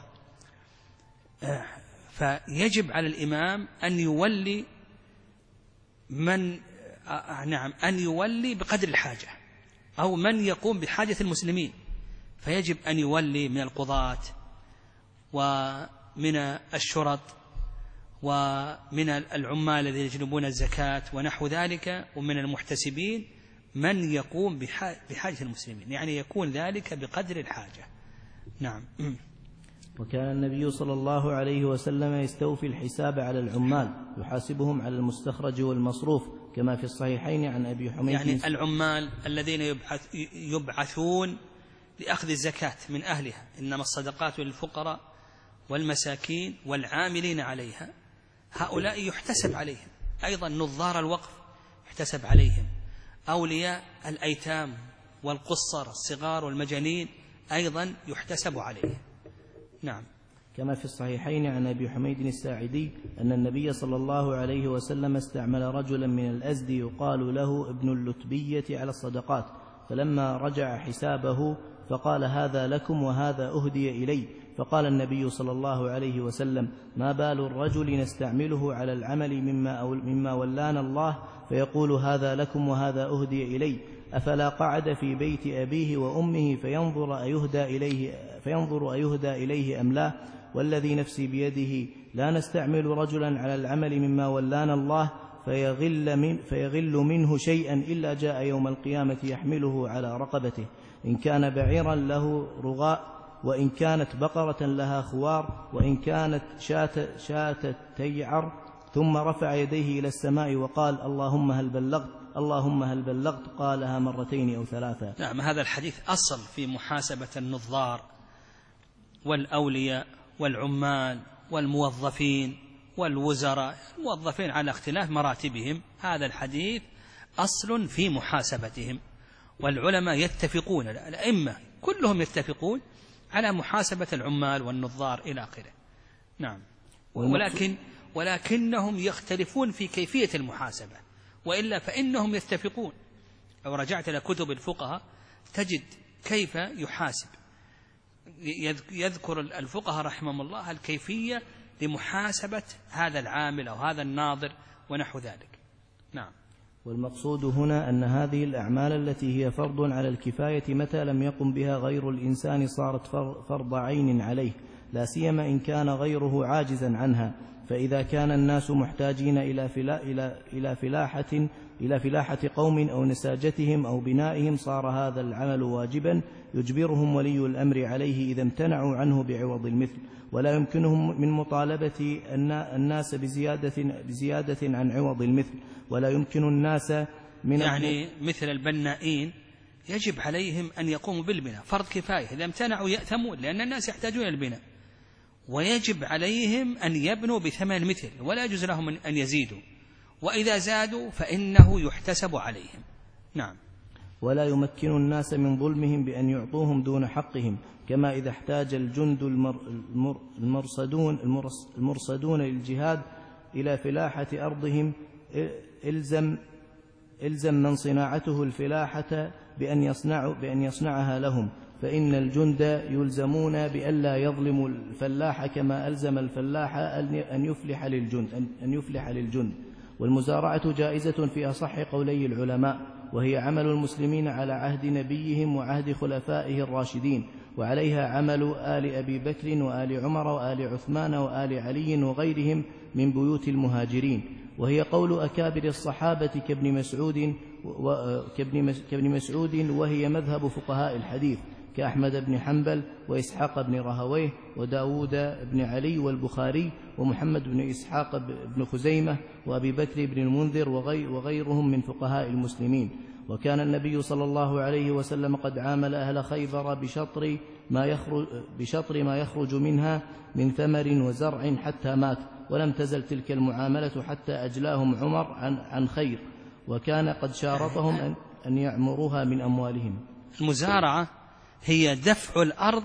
فيجب على الإمام أن يولي أن يولي بقدر الحاجة، أو من يقوم بحاجة المسلمين، فيجب أن يولي من القضاة ومن الشرط ومن العمال الذين يجلبون الزكاة ونحو ذلك، ومن المحتسبين من يقوم بحاجة المسلمين، يعني يكون ذلك بقدر الحاجة. نعم. وكان النبي صلى الله عليه وسلم يستوفي الحساب على العمال، يحاسبهم على المستخرج والمصروف، كما في الصحيحين عن أبي حميد. يعني العمال الذين يبعثون لأخذ الزكاة من أهلها، إنما الصدقات للفقراء والمساكين والعاملين عليها، هؤلاء يحتسب عليهم. أيضا نظار الوقف يحتسب عليهم، أولياء الأيتام والقصر الصغار والمجانين أيضا يحتسب عليهم. نعم. كما في الصحيحين عن أبي حميد الساعدي أن النبي صلى الله عليه وسلم استعمل رجلا من الأزد يقال له ابن اللتبية على الصدقات، فلما رجع حسابه فقال هذا لكم وهذا أهدي إلي. فقال النبي صلى الله عليه وسلم ما بال الرجل نستعمله على العمل مما ولانا الله فيقول هذا لكم وهذا أهدي إلي، أفلا قعد في بيت أبيه وأمه فينظر أيهدى إليه أم لا؟ والذي نفسي بيده لا نستعمل رجلا على العمل مما ولانا الله فيغل منه شيئا إلا جاء يوم القيامة يحمله على رقبته، إن كان بعيرا له رغاء، وإن كانت بقرة لها خوار، وإن كانت شاة تيعر، ثم رفع يديه إلى السماء وقال اللهم هل بلغت اللهم هل بلغت، قالها مرتين أو ثلاثة. نعم. هذا الحديث أصل في محاسبة النظار والأولياء والعمال والموظفين والوزراء موظفين على اختلاف مراتبهم. هذا الحديث أصل في محاسبتهم، والعلماء يتفقون، الأئمة كلهم يتفقون على محاسبة العمال والنظار إلى آخره. نعم. ولكنهم يختلفون في كيفية المحاسبة، وإلا فإنهم يتفقون. لو رجعت إلى كتب الفقهاء تجد كيف يحاسب، يذكر الفقهاء رحمهم الله الكيفية لمحاسبة هذا العامل أو هذا الناظر ونحو ذلك. نعم. والمقصود هنا أن هذه الأعمال التي هي فرض على الكفاية متى لم يقم بها غير الإنسان صارت فرض عين عليه، لا سيما إن كان غيره عاجزا عنها. فإذا كان الناس محتاجين إلى فلاحة قوم أو نساجتهم أو بنائهم صار هذا العمل واجبا يجبرهم ولي الأمر عليه إذا امتنعوا عنه بعوض المثل، ولا يمكنهم من مطالبة الناس بزيادة عن عوض المثل، ولا يمكن الناس من يعني مثل البنائين يجب عليهم أن يقوموا بالبناء فرض كفاية، إذا امتنعوا يأثمون لأن الناس يحتاجون البناء، ويجب عليهم أن يبنوا بثمن المثل ولا يجوز لهم أن يزيدوا، وإذا زادوا فإنه يحتسب عليهم. نعم. ولا يمكن الناس من ظلمهم بأن يعطوهم دون حقهم، كما إذا احتاج الجند المرصدون للجهاد إلى فلاحة أرضهم إلزم من صناعته الفلاحة بأن يصنعها لهم، فإن الجند يلزمون بألا يظلموا الفلاح كما ألزم الفلاح أن يفلح للجند. والمزارعة جائزة في أصح قولي العلماء، وهي عمل المسلمين على عهد نبيهم وعهد خلفائه الراشدين، وعليها عمل آل أبي بكر وآل عمر وآل عثمان وآل علي وغيرهم من بيوت المهاجرين، وهي قول أكابر الصحابة كابن مسعود، وهي مذهب فقهاء الحديث كأحمد بن حنبل وإسحاق بن رهويه وداود بن علي والبخاري ومحمد بن إسحاق بن خزيمة وأبي بكر بن المنذر وغيرهم من فقهاء المسلمين. وكان النبي صلى الله عليه وسلم قد عامل أهل خيبر بشطر ما يخرج منها من ثمر وزرع حتى مات، ولم تزل تلك المعاملة حتى أجلاهم عمر عن خير، وكان قد شارطهم أن يعمروها من أموالهم. المزارعة هي دفع الأرض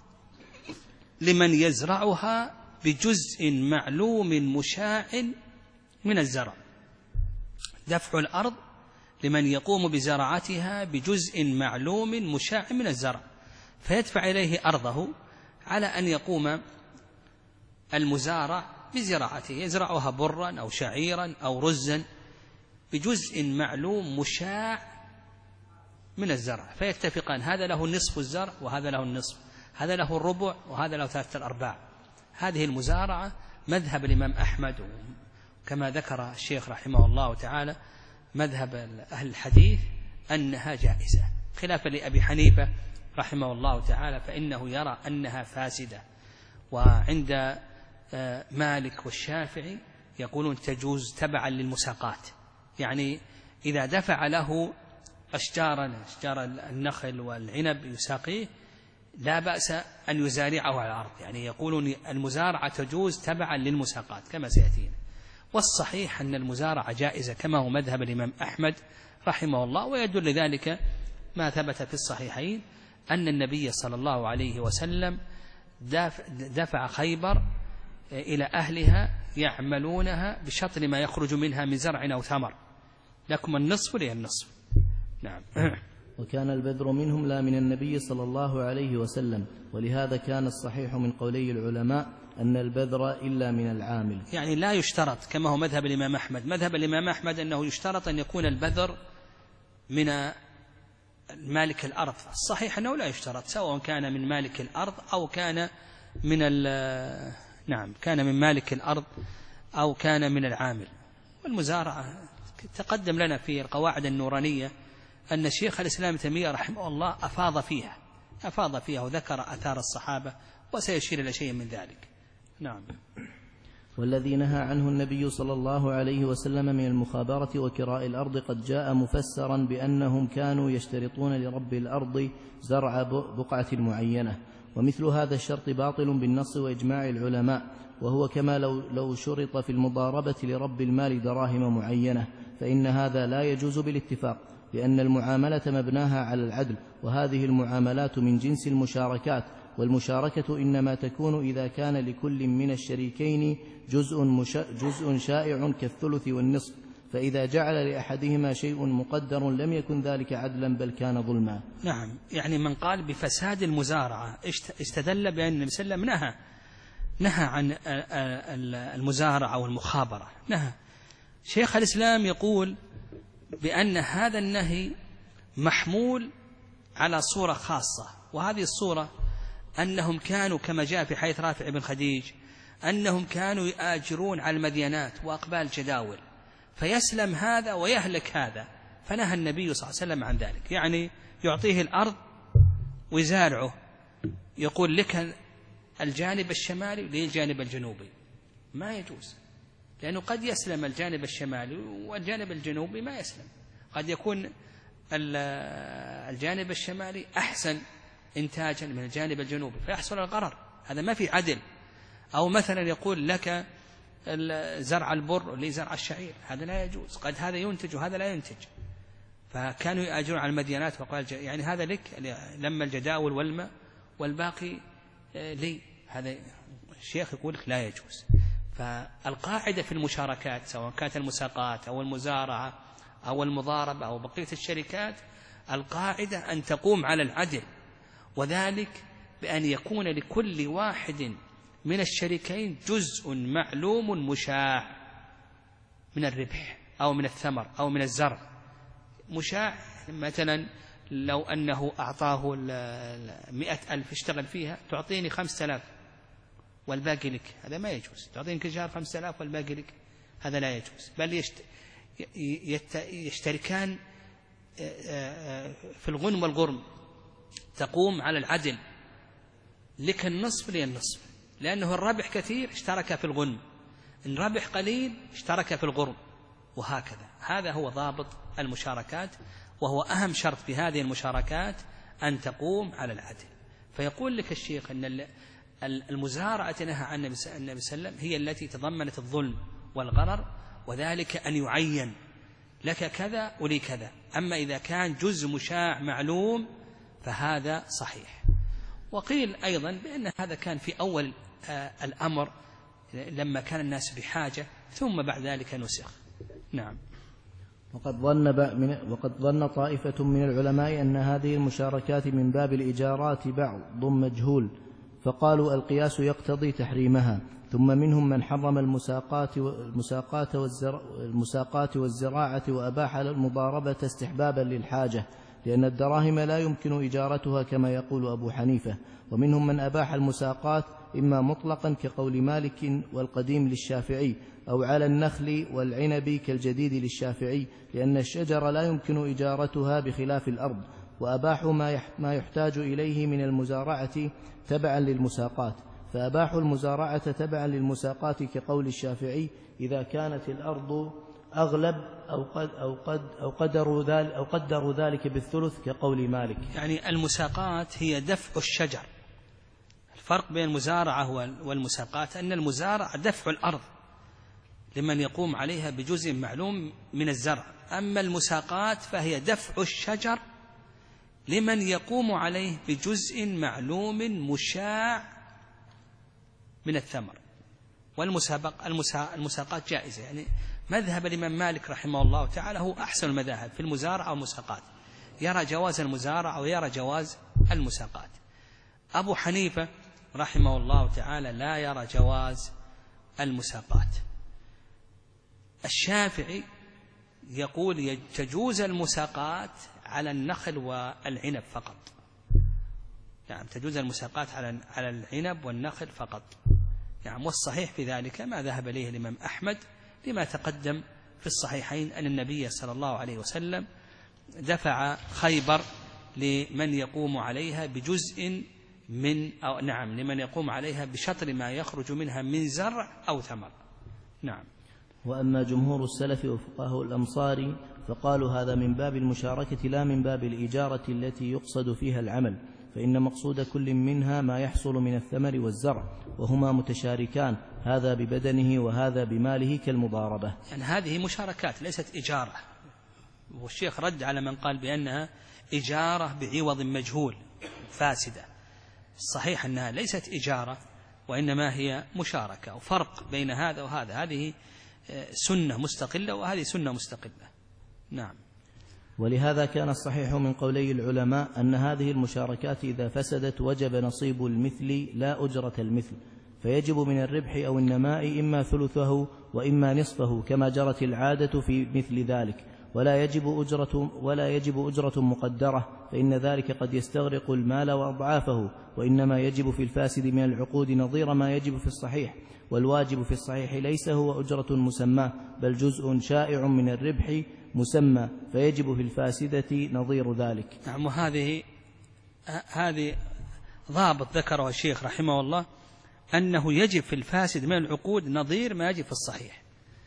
لمن يزرعها بجزء معلوم مشاع من الزرع، دفع الأرض لمن يقوم بزراعتها بجزء معلوم مشاع من الزرع، فيدفع إليه أرضه على أن يقوم المزارع بزراعته، يزرعها برا أو شعيرا أو رزا بجزء معلوم مشاع من الزرع، فيتفقان هذا له نصف الزرع وهذا له النصف، هذا له الربع وهذا له 3/4. هذه المزارعة مذهب الإمام أحمد، كما ذكر الشيخ رحمه الله تعالى مذهب أهل الحديث أنها جائزة، خلافا لأبي حنيفة رحمه الله تعالى فإنه يرى أنها فاسدة. وعند مالك والشافعي يقولون تجوز تبعا للمساقات، يعني إذا دفع له أشجار النخل والعنب يساقيه لا بأس أن يزارعه على الأرض، يعني يقولون المزارعة تجوز تبعا للمساقات كما سيأتينا. والصحيح أن المزارعة جائزة كما هو مذهب الإمام أحمد رحمه الله، ويدل لذلك ما ثبت في الصحيحين أن النبي صلى الله عليه وسلم دفع خيبر إلى أهلها يعملونها بشطر ما يخرج منها من زرع أو ثمر، لكم النصف لي النصف. نعم. وكان البذر منهم لا من النبي صلى الله عليه وسلم، ولهذا كان الصحيح من قولي العلماء أن البذر إلا من العامل، يعني لا يشترط كما هو مذهب الإمام أحمد. مذهب الإمام أحمد أنه يشترط أن يكون البذر من مالك الأرض، الصحيح أنه لا يشترط، سواء كان من مالك الأرض أو كان كان من مالك الأرض أو كان من العامل. والمزارعة تقدم لنا في القواعد النورانية أن شيخ الإسلام تيمية رحمه الله أفاض فيها وذكر أثار الصحابة، وسيشير إلى شيء من ذلك. نعم. والذي نهى عنه النبي صلى الله عليه وسلم من المخابرة وكراء الأرض قد جاء مفسرا بأنهم كانوا يشترطون لرب الأرض زرع بقعة معينة، ومثل هذا الشرط باطل بالنص وإجماع العلماء، وهو كما لو شرط في المضاربة لرب المال دراهم معينة، فإن هذا لا يجوز بالاتفاق، لأن المعاملة مبناها على العدل، وهذه المعاملات من جنس المشاركات، والمشاركة إنما تكون إذا كان لكل من الشريكين جزء شائع كالثلث والنصف، فإذا جعل لأحدهما شيء مقدر لم يكن ذلك عدلا بل كان ظلما. نعم، يعني من قال بفساد المزارعة استدل بأن النبي صلى الله عليه وسلم نهى عن المزارعة والمخابرة، نهى. شيخ الإسلام يقول بأن هذا النهي محمول على صورة خاصة، وهذه الصورة أنهم كانوا كما جاء في حديث رافع بن خديج أنهم كانوا يآجرون على المدينات وأقبال جداول، فيسلم هذا ويهلك هذا، فنهى النبي صلى الله عليه وسلم عن ذلك. يعني يعطيه الأرض ويزارعه، يقول لك الجانب الشمالي ولي الجانب الجنوبي، ما يجوز، لأنه قد يسلم الجانب الشمالي والجانب الجنوبي ما يسلم، قد يكون الجانب الشمالي أحسن إنتاجا من الجانب الجنوبي فيحصل الغرر، هذا ما في عدل. أو مثلا يقول لك زرع البر ولي زرع الشعير، هذا لا يجوز، قد هذا ينتج وهذا لا ينتج، فكانوا يأجرون على المدينات وقال يعني هذا لك لما الجداول والماء والباقي لي، هذا الشيخ يقول لك لا يجوز. فالقاعدة في المشاركات سواء كانت المساقات أو المزارعة أو المضاربة أو بقية الشركات، القاعدة أن تقوم على العدل، وذلك بأن يكون لكل واحد من الشريكين جزء معلوم مشاع من الربح أو من الثمر أو من الزرع. مشاع مثلا لو أنه أعطاه 100,000 اشتغل فيها تعطيني 5,000 والباقي لك، هذا ما يجوز. تعطيني كل شهر 5,000 والباقي لك، هذا لا يجوز. بل يشتركان في الغنم والغرم، تقوم على العدل، لك النصف لي النصف، لأنه الربح كثير اشترك في الغنم، إن ربح قليل اشترك في الغرم، وهكذا. هذا هو ضابط المشاركات، وهو أهم شرط في هذه المشاركات أن تقوم على العدل. فيقول لك الشيخ أن المزارعة نهى عن النبي صلى الله عليه وسلم هي التي تضمنت الظلم والغرر، وذلك أن يعين لك كذا ولي كذا. أما إذا كان جزء مشاع معلوم فهذا صحيح. وقيل أيضا بأن هذا كان في أول الأمر لما كان الناس بحاجة، ثم بعد ذلك نسخ. نعم. وقد ظن طائفة من العلماء أن هذه المشاركات من باب الإجارات بعض مجهول، فقالوا القياس يقتضي تحريمها. ثم منهم من حرم المساقات والزراعة وأباح المضاربة استحبابا للحاجة، لأن الدراهم لا يمكن إجارتها كما يقول أبو حنيفة. ومنهم من أباح المساقات إما مطلقا كقول مالك والقديم للشافعي، أو على النخل والعنب كالجديد للشافعي، لأن الشجر لا يمكن إجارتها بخلاف الأرض. وأباحوا ما يحتاج إليه من المزارعة تبعا للمساقات، فأباحوا المزارعة تبعا للمساقات كقول الشافعي إذا كانت الأرض أغلب أو قدروا ذلك بالثلث كقول مالك. يعني المساقات هي دفع الشجر. الفرق بين المزارعة والمساقات أن المزارعة دفع الأرض لمن يقوم عليها بجزء معلوم من الزرع، أما المساقات فهي دفع الشجر لمن يقوم عليه بجزء معلوم مشاع من الثمر. والمساقات جائزة، يعني مذهب الإمام مالك رحمه الله تعالى هو أحسن المذاهب في المزارعة والمساقات، يرى جواز المزارعة ويرى جواز المساقات. أبو حنيفة رحمه الله تعالى لا يرى جواز المساقات. الشافعي يقول تجوز المساقات على النخل والعنب فقط. نعم، تجوز المساقات على العنب والنخل فقط. نعم، والصحيح في ذلك ما ذهب إليه الإمام أحمد لما تقدم في الصحيحين أن النبي صلى الله عليه وسلم دفع خيبر لمن يقوم عليها بجزء لمن يقوم عليها بشطر ما يخرج منها من زرع أو ثمر. نعم. وأما جمهور السلف وفقهاء الأمصار فقالوا هذا من باب المشاركة لا من باب الإجارة التي يقصد فيها العمل، فإن مقصود كل منها ما يحصل من الثمر والزرع، وهما متشاركان، هذا ببدنه وهذا بماله كالمضاربة. يعني هذه مشاركات ليست إجارة، والشيخ رد على من قال بأنها إجارة بعوض مجهول فاسدة. الصحيح أنها ليست إجارة، وإنما هي مشاركة، وفرق بين هذا وهذا، هذه سنة مستقلة وهذه سنة مستقلة. نعم. ولهذا كان الصحيح من قولي العلماء أن هذه المشاركات إذا فسدت وجب نصيب المثل لا أجرة المثل، فيجب من الربح أو النماء إما ثلثه وإما نصفه كما جرت العادة في مثل ذلك، ولا يجب أجرة مقدرة، فإن ذلك قد يستغرق المال وأضعافه، وإنما يجب في الفاسد من العقود نظير ما يجب في الصحيح، والواجب في الصحيح ليس هو أجرة مسمى بل جزء شائع من الربح مسمى، فيجب في الفاسدة نظير ذلك. نعم. وهذه ضابط ذكره الشيخ رحمه الله، أنه يجب في الفاسد من العقود نظير ما يجب في الصحيح،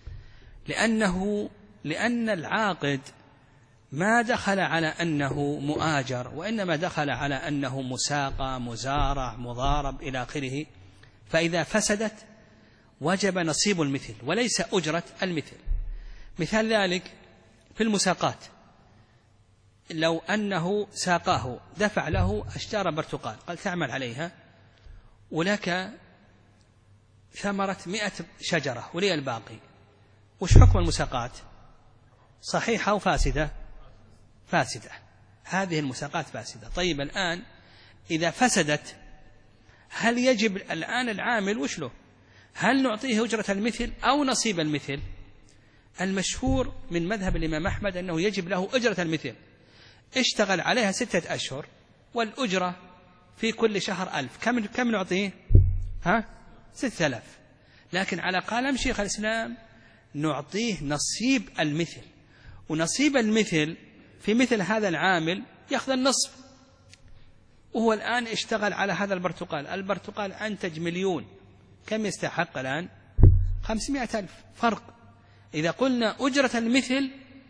لأن العاقد ما دخل على أنه مؤاجر، وإنما دخل على أنه مساقى، مزارع، مضارب إلى آخره، فإذا فسدت وجب نصيب المثل وليس أجرة المثل. مثال ذلك في المساقات، لو أنه ساقاه دفع له أشجار برتقال، قال تعمل عليها ولك ثمرة 100 شجرة ولي الباقي، وش حكم المساقات؟ صحيحة أو فاسدة؟ فاسدة. هذه المساقات فاسدة. طيب الآن إذا فسدت هل يجب الآن العامل وش له؟ هل نعطيه أجرة المثل أو نصيب المثل؟ المشهور من مذهب الإمام أحمد أنه يجب له أجرة المثل. اشتغل عليها 6 أشهر والأجرة في كل شهر 1000، كم نعطيه؟ 6000. لكن على قلم شيخ الإسلام نعطيه نصيب المثل، ونصيب المثل في مثل هذا العامل يأخذ النصف، وهو الآن اشتغل على هذا البرتقال أنتج 1,000,000، كم يستحق الآن؟ 500,000. فرق. إذا قلنا أجرة المثل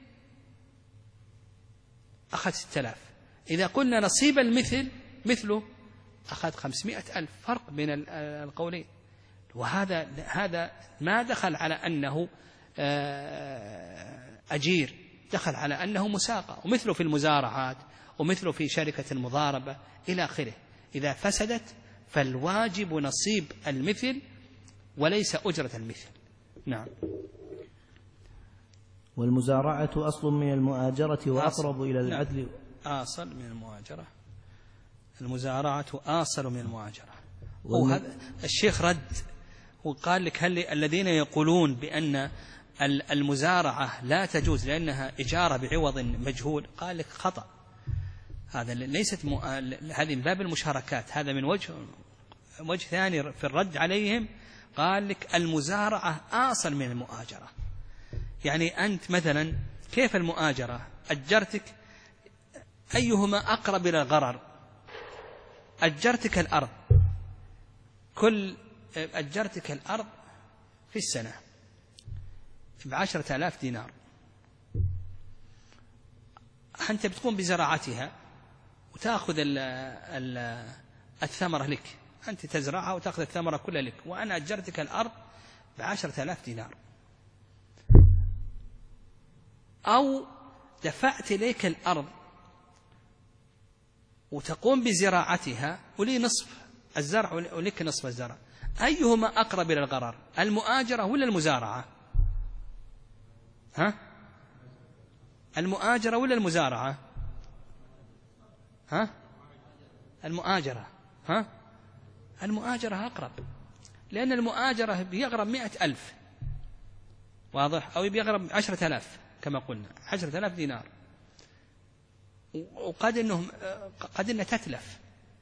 أخذ 6000، إذا قلنا نصيب المثل مثله أخذ 500,000. فرق بين القولين. وهذا ما دخل على أنه أجير، دخل على أنه مساقة، ومثله في المزارعات، ومثله في شركة المضاربة إلى آخره. إذا فسدت فالواجب نصيب المثل وليس أجرة المثل. نعم. والمزارعة أصل من المؤاجرة وأقرب إلى العدل. أصل من المؤاجرة، المزارعة أصل من المؤاجرة. الشيخ رد وقال لك هل الذين يقولون بأن المزارعة لا تجوز لأنها إجارة بعوض مجهول، قال لك خطأ. هذا ليست هذه من باب المشاركات، هذا من وجه ثاني في الرد عليهم. قال لك المزارعة أصل من المؤاجرة. يعني أنت مثلا كيف المؤاجرة؟ أجرتك، أيهما أقرب إلى الغرر؟ أجرتك الأرض، أجرتك الأرض في السنة ب10,000 دينار، أنت بتقوم بزراعتها وتأخذ الثمرة لك، أنت تزرعها وتأخذ الثمرة كلها لك، وأنا أجرتك الأرض ب10,000 دينار، أو دفعت إليك الأرض وتقوم بزراعتها ولي نصف الزرع ولك نصف الزرع، أيهما أقرب إلى الغرر؟ المؤاجرة ولا المزارعة؟ المؤاجرة ولا المزارعة؟ المؤاجرة. المؤاجرة أقرب، لأن المؤاجرة بيغرم 100,000 واضح، أو بيغرم 10,000 كما قلنا 10,000 دينار، وقد إنه تتلف،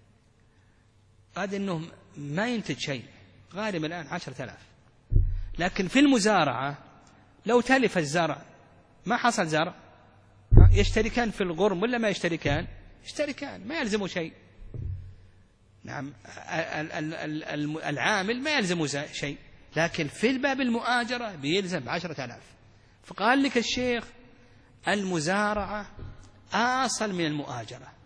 قد إنه ما ينتج شيء، غالبا الآن 10,000. لكن في المزارعة لو تلف الزرع ما حصل زرع، يشتركان في الغرم ولا ما يشتركان؟ يشتركان، ما يلزمه شيء. نعم، العامل ما يلزمه شيء، لكن في الباب المؤاجرة بيلزم 10,000. فقال لك الشيخ المزارعة أصل من المؤاجرة،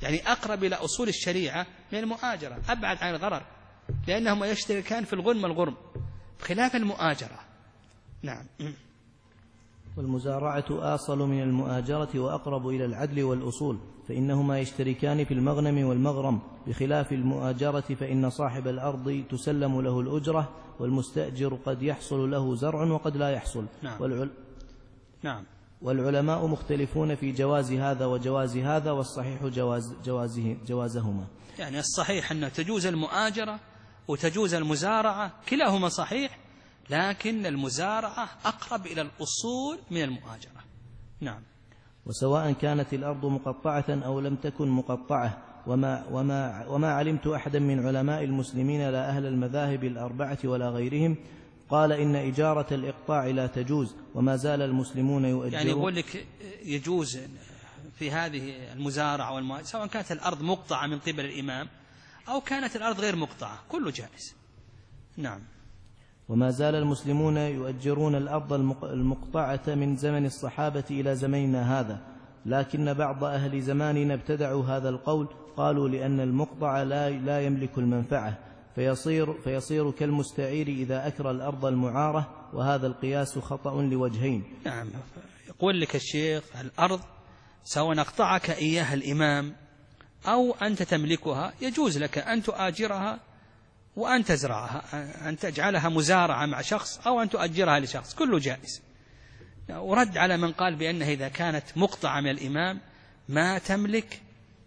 يعني أقرب إلى أصول الشريعة من المؤاجرة، أبعد عن الغرر، لأنهما يشتركان في الغنم والغرم بخلاف المؤاجرة. نعم. والمزارعة آصل من المؤاجرة وأقرب إلى العدل والأصول، فإنهما يشتركان في المغنم والمغرم، بخلاف المؤاجرة فإن صاحب الأرض تسلم له الأجرة، والمستأجر قد يحصل له زرع وقد لا يحصل. نعم. والعلماء مختلفون في جواز هذا وجواز هذا، والصحيح جوازهما. يعني الصحيح أن تجوز المؤاجرة وتجوز المزارعة، كلاهما صحيح، لكن المزارعة أقرب إلى الأصول من المؤاجرة. نعم. وسواء كانت الأرض مقطعة أو لم تكن مقطعة، وما علمت أحدا من علماء المسلمين لا أهل المذاهب الأربعة ولا غيرهم قال إن إجارة الإقطاع لا تجوز، وما زال المسلمون يؤجرون. يعني يقول لك يجوز في هذه المزارعة والمؤاجرة سواء كانت الأرض مقطعة من قبل الإمام أو كانت الأرض غير مقطعة، كله جائز. نعم. وما زال المسلمون يؤجرون الأرض المقطعة من زمن الصحابة إلى زمننا هذا، لكن بعض أهل زماننا ابتدعوا هذا القول، قالوا لأن المقطع لا يملك المنفعة، فيصير كالمستعير إذا أكرى الأرض المعارة، وهذا القياس خطأ لوجهين. نعم. يقول لك الشيخ الأرض سواء اقطعك إياها الإمام أو أنت تملكها، يجوز لك أن تؤاجرها وأن تزرعها، أن تجعلها مزارعة مع شخص أو أن تؤجرها لشخص، كله جائز. ورد على من قال بأنها إذا كانت مقطعة من الإمام ما تملك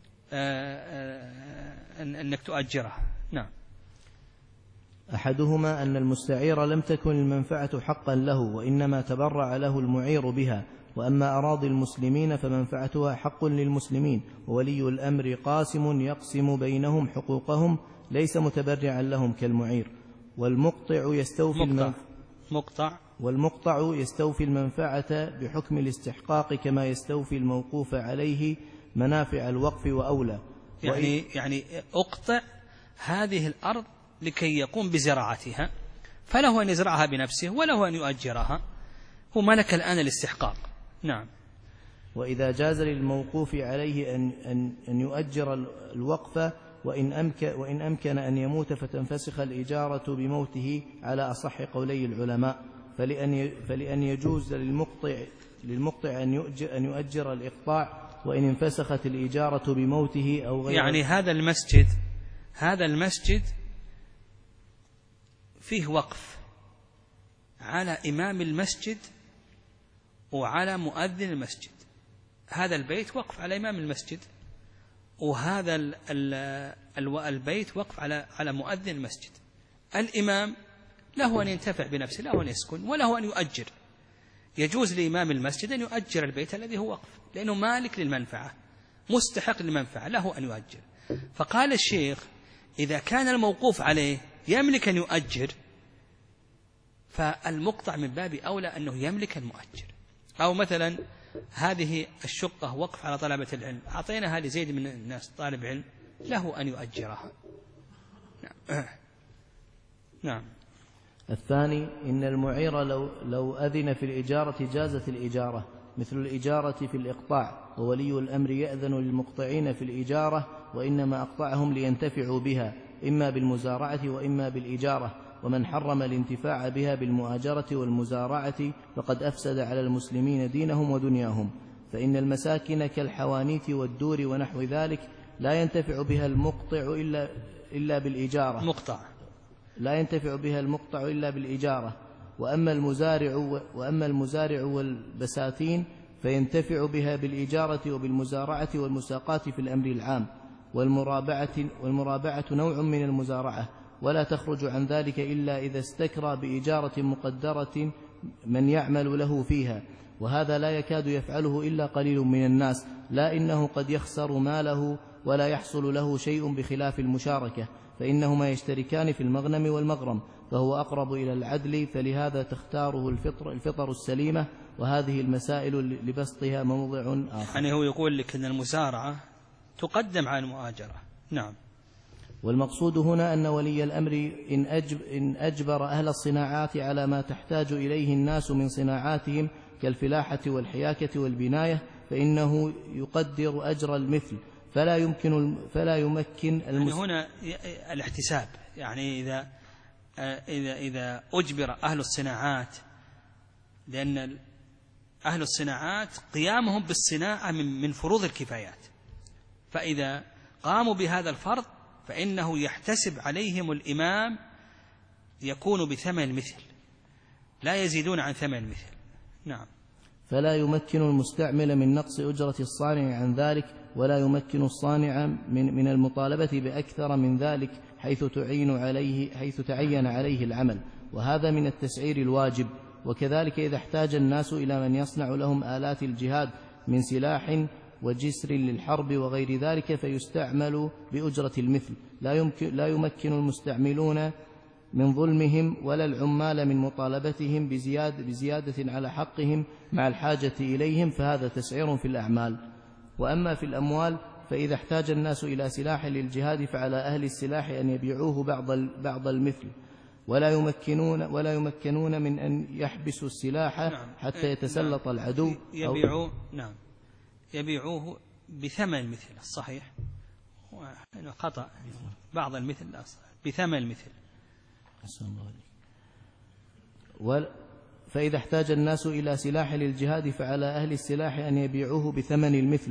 أنك تؤجرها. نعم. أحدهما أن المستعير لم تكن المنفعة حقا له، وإنما تبرع له المعير بها، وأما أراضي المسلمين فمنفعتها حق للمسلمين، وولي الأمر قاسم يقسم بينهم حقوقهم، ليس متبرعا لهم كالمعير. والمقطع يستوفي المنفعة بحكم الاستحقاق كما يستوفي الموقوف عليه منافع الوقف وأولى. يعني أقطع هذه الأرض لكي يقوم بزراعتها، فله أن يزرعها بنفسه وله أن يؤجرها، هو ملك الآن الاستحقاق. نعم. وإذا جاز للموقوف عليه أن يؤجر الوقف، وإن أمكن أن يموت فتنفسخ الإجارة بموته على أصح قولي العلماء، فلأن يجوز للمقطع أن يؤجر الإقطاع وإن انفسخت الإجارة بموته أو غيره. يعني هذا المسجد فيه وقف على إمام المسجد وعلى مؤذن المسجد، هذا البيت وقف على إمام المسجد، وهذا البيت وقف على مؤذن المسجد. الإمام له أن ينتفع بنفسه، له أن يسكن، وله أن يؤجر. يجوز لإمام المسجد أن يؤجر البيت الذي هو وقف، لأنه مالك للمنفعة، مستحق للمنفعة، له أن يؤجر. فقال الشيخ إذا كان الموقوف عليه يملك أن يؤجر، فالمقطع من باب أولى أنه يملك المؤجر. أو مثلا هذه الشقة وقف على طلبة العلم، أعطيناها لزيد من الناس طالب علم، له أن يؤجرها. نعم. الثاني إن المعير لو أذن في الإجارة جازت الإجارة، مثل الإجارة في الإقطاع، وولي الأمر يأذن للمقطعين في الإجارة، وإنما أقطعهم لينتفعوا بها إما بالمزارعة وإما بالإجارة، ومن حرم الانتفاع بها بالمؤاجرة والمزارعة فقد أفسد على المسلمين دينهم ودنياهم، فإن المساكن كالحوانيت والدور ونحو ذلك لا ينتفع بها المقطع إلا بالإجارة، لا ينتفع بها المقطع إلا بالإجارة. وأما المزارع والبساتين فينتفع بها بالإجارة وبالمزارعة والمساقات في الأمر العام، والمرابعة نوع من المزارعة، ولا تخرج عن ذلك إلا إذا استكرى بإجارة مقدرة من يعمل له فيها، وهذا لا يكاد يفعله إلا قليل من الناس، لا إنه قد يخسر ماله ولا يحصل له شيء بخلاف المشاركة، فإنهما يشتركان في المغنم والمغرم، فهو أقرب إلى العدل، فلهذا تختاره الفطر السليمة، وهذه المسائل لبسطها موضع آخر. يعني هو يقول لك أن المزارعة تقدم على المؤاجرة. نعم. والمقصود هنا أن ولي الأمر إن أجبر أهل الصناعات على ما تحتاج إليه الناس من صناعاتهم كالفلاحة والحياكة والبناية، فإنه يقدر أجر المثل، فلا يمكن يعني هنا الاحتساب، يعني إذا أجبر أهل الصناعات، لأن أهل الصناعات قيامهم بالصناعة من فروض الكفايات، فإذا قاموا بهذا الفرض فإنه يحتسب عليهم الإمام يكون بثمن المثل، لا يزيدون عن ثمن المثل. نعم. فلا يمكن المستعمل من نقص أجرة الصانع عن ذلك، ولا يمكن الصانع من المطالبة بأكثر من ذلك حيث تعين عليه العمل، وهذا من التسعير الواجب. وكذلك إذا احتاج الناس إلى من يصنع لهم آلات الجهاد من سلاح وجسر للحرب وغير ذلك فيستعمل بأجرة المثل. لا يمكن المستعملون من ظلمهم ولا العمال من مطالبتهم بزيادة على حقهم مع الحاجة إليهم، فهذا تسعير في الأعمال. وأما في الأموال فإذا احتاج الناس إلى سلاح للجهاد فعلى أهل السلاح أن يبيعوه بعض المثل، ولا يمكنون من أن يحبسوا السلاح حتى يتسلط العدو. يبيعوه بثمن المثل الصحيح، خطأ بعض المثل بثمن المثل. فإذا احتاج الناس إلى سلاح للجهاد فعلى أهل السلاح أن يبيعوه بثمن المثل،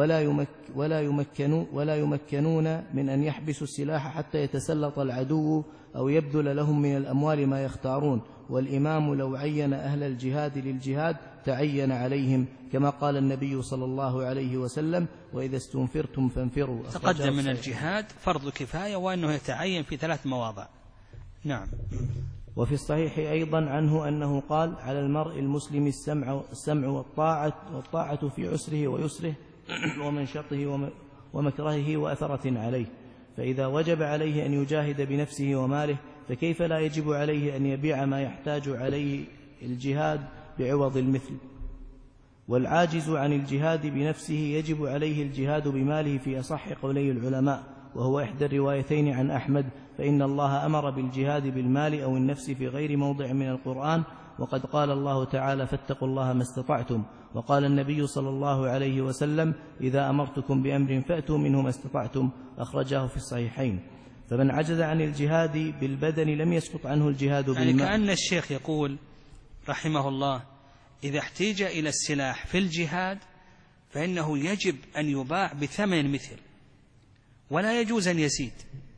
ولا يمكنون من أن يحبسوا السلاح حتى يتسلط العدو أو يبذل لهم من الأموال ما يختارون. والإمام لو عين أهل الجهاد للجهاد تعين عليهم، كما قال النبي صلى الله عليه وسلم: وإذا استنفرتم فانفروا. تقدم من الجهاد فرض كفاية، وأنه يتعين في 3 مواضع. نعم. وفي الصحيح أيضا عنه أنه قال: على المرء المسلم السمع والطاعة في عسره ويسره ومنشطه ومكرهه وأثرة عليه. فإذا وجب عليه أن يجاهد بنفسه وماله فكيف لا يجب عليه أن يبيع ما يحتاج عليه الجهاد بعوض المثل؟ والعاجز عن الجهاد بنفسه يجب عليه الجهاد بماله في أصح قولي العلماء، وهو إحدى الروايتين عن أحمد، فإن الله أمر بالجهاد بالمال أو النفس في غير موضع من القرآن، وقد قال الله تعالى: فاتقوا الله ما استطعتم. وقال النبي صلى الله عليه وسلم: إذا أمرتكم بأمر فأتوا منه ما استطعتم، أخرجاه في الصحيحين. فمن عجز عن الجهاد بالبدن لم يسقط عنه الجهاد بالمال. يعني كأن الشيخ يقول رحمه الله: إذا احتيج إلى السلاح في الجهاد فإنه يجب أن يباع بثمن مثل، ولا يجوز أن يزيد.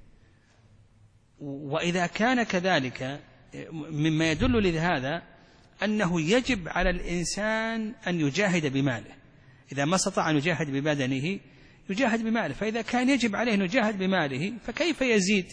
وإذا كان كذلك مما يدل لهذا أنه يجب على الإنسان أن يجاهد بماله، إذا ما استطاع أن يجاهد ببدنه يجاهد بماله، فإذا كان يجب عليه أن يجاهد بماله فكيف يزيد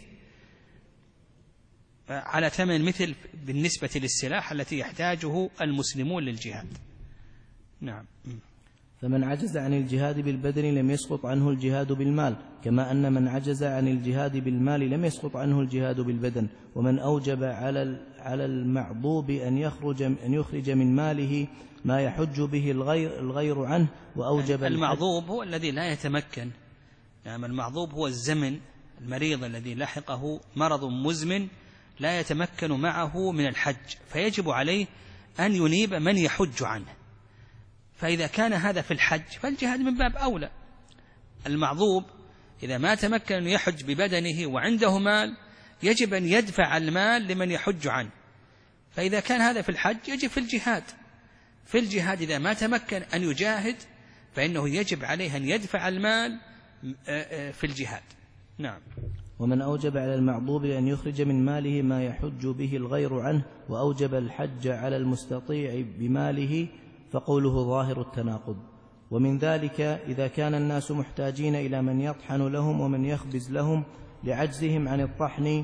على ثمن مثل بالنسبة للسلاح التي يحتاجه المسلمون للجهاد. نعم. فمن عجز عن الجهاد بالبدن لم يسقط عنه الجهاد بالمال، كما أن من عجز عن الجهاد بالمال لم يسقط عنه الجهاد بالبدن. ومن أوجب على المعضوب أن يخرج من ماله ما يحج به الغير عنه، وأوجب المعضوب هو الذي لا يتمكن. يعني المعضوب هو الزمن المريض الذي لحقه مرض مزمن لا يتمكن معه من الحج، فيجب عليه أن ينيب من يحج عنه. فإذا كان هذا في الحج فالجهاد من باب أولى. المعضوب إذا ما تمكن أن يحج ببدنه وعنده مال يجب أن يدفع المال لمن يحج عنه، فإذا كان هذا في الحج يجب في الجهاد إذا ما تمكن أن يجاهد فإنه يجب عليه أن يدفع المال في الجهاد. نعم. ومن أوجب على المعضوب أن يخرج من ماله ما يحج به الغير عنه، وأوجب الحج على المستطيع بماله، فقوله ظاهر التناقض. ومن ذلك إذا كان الناس محتاجين إلى من يطحن لهم ومن يخبز لهم لعجزهم عن الطحن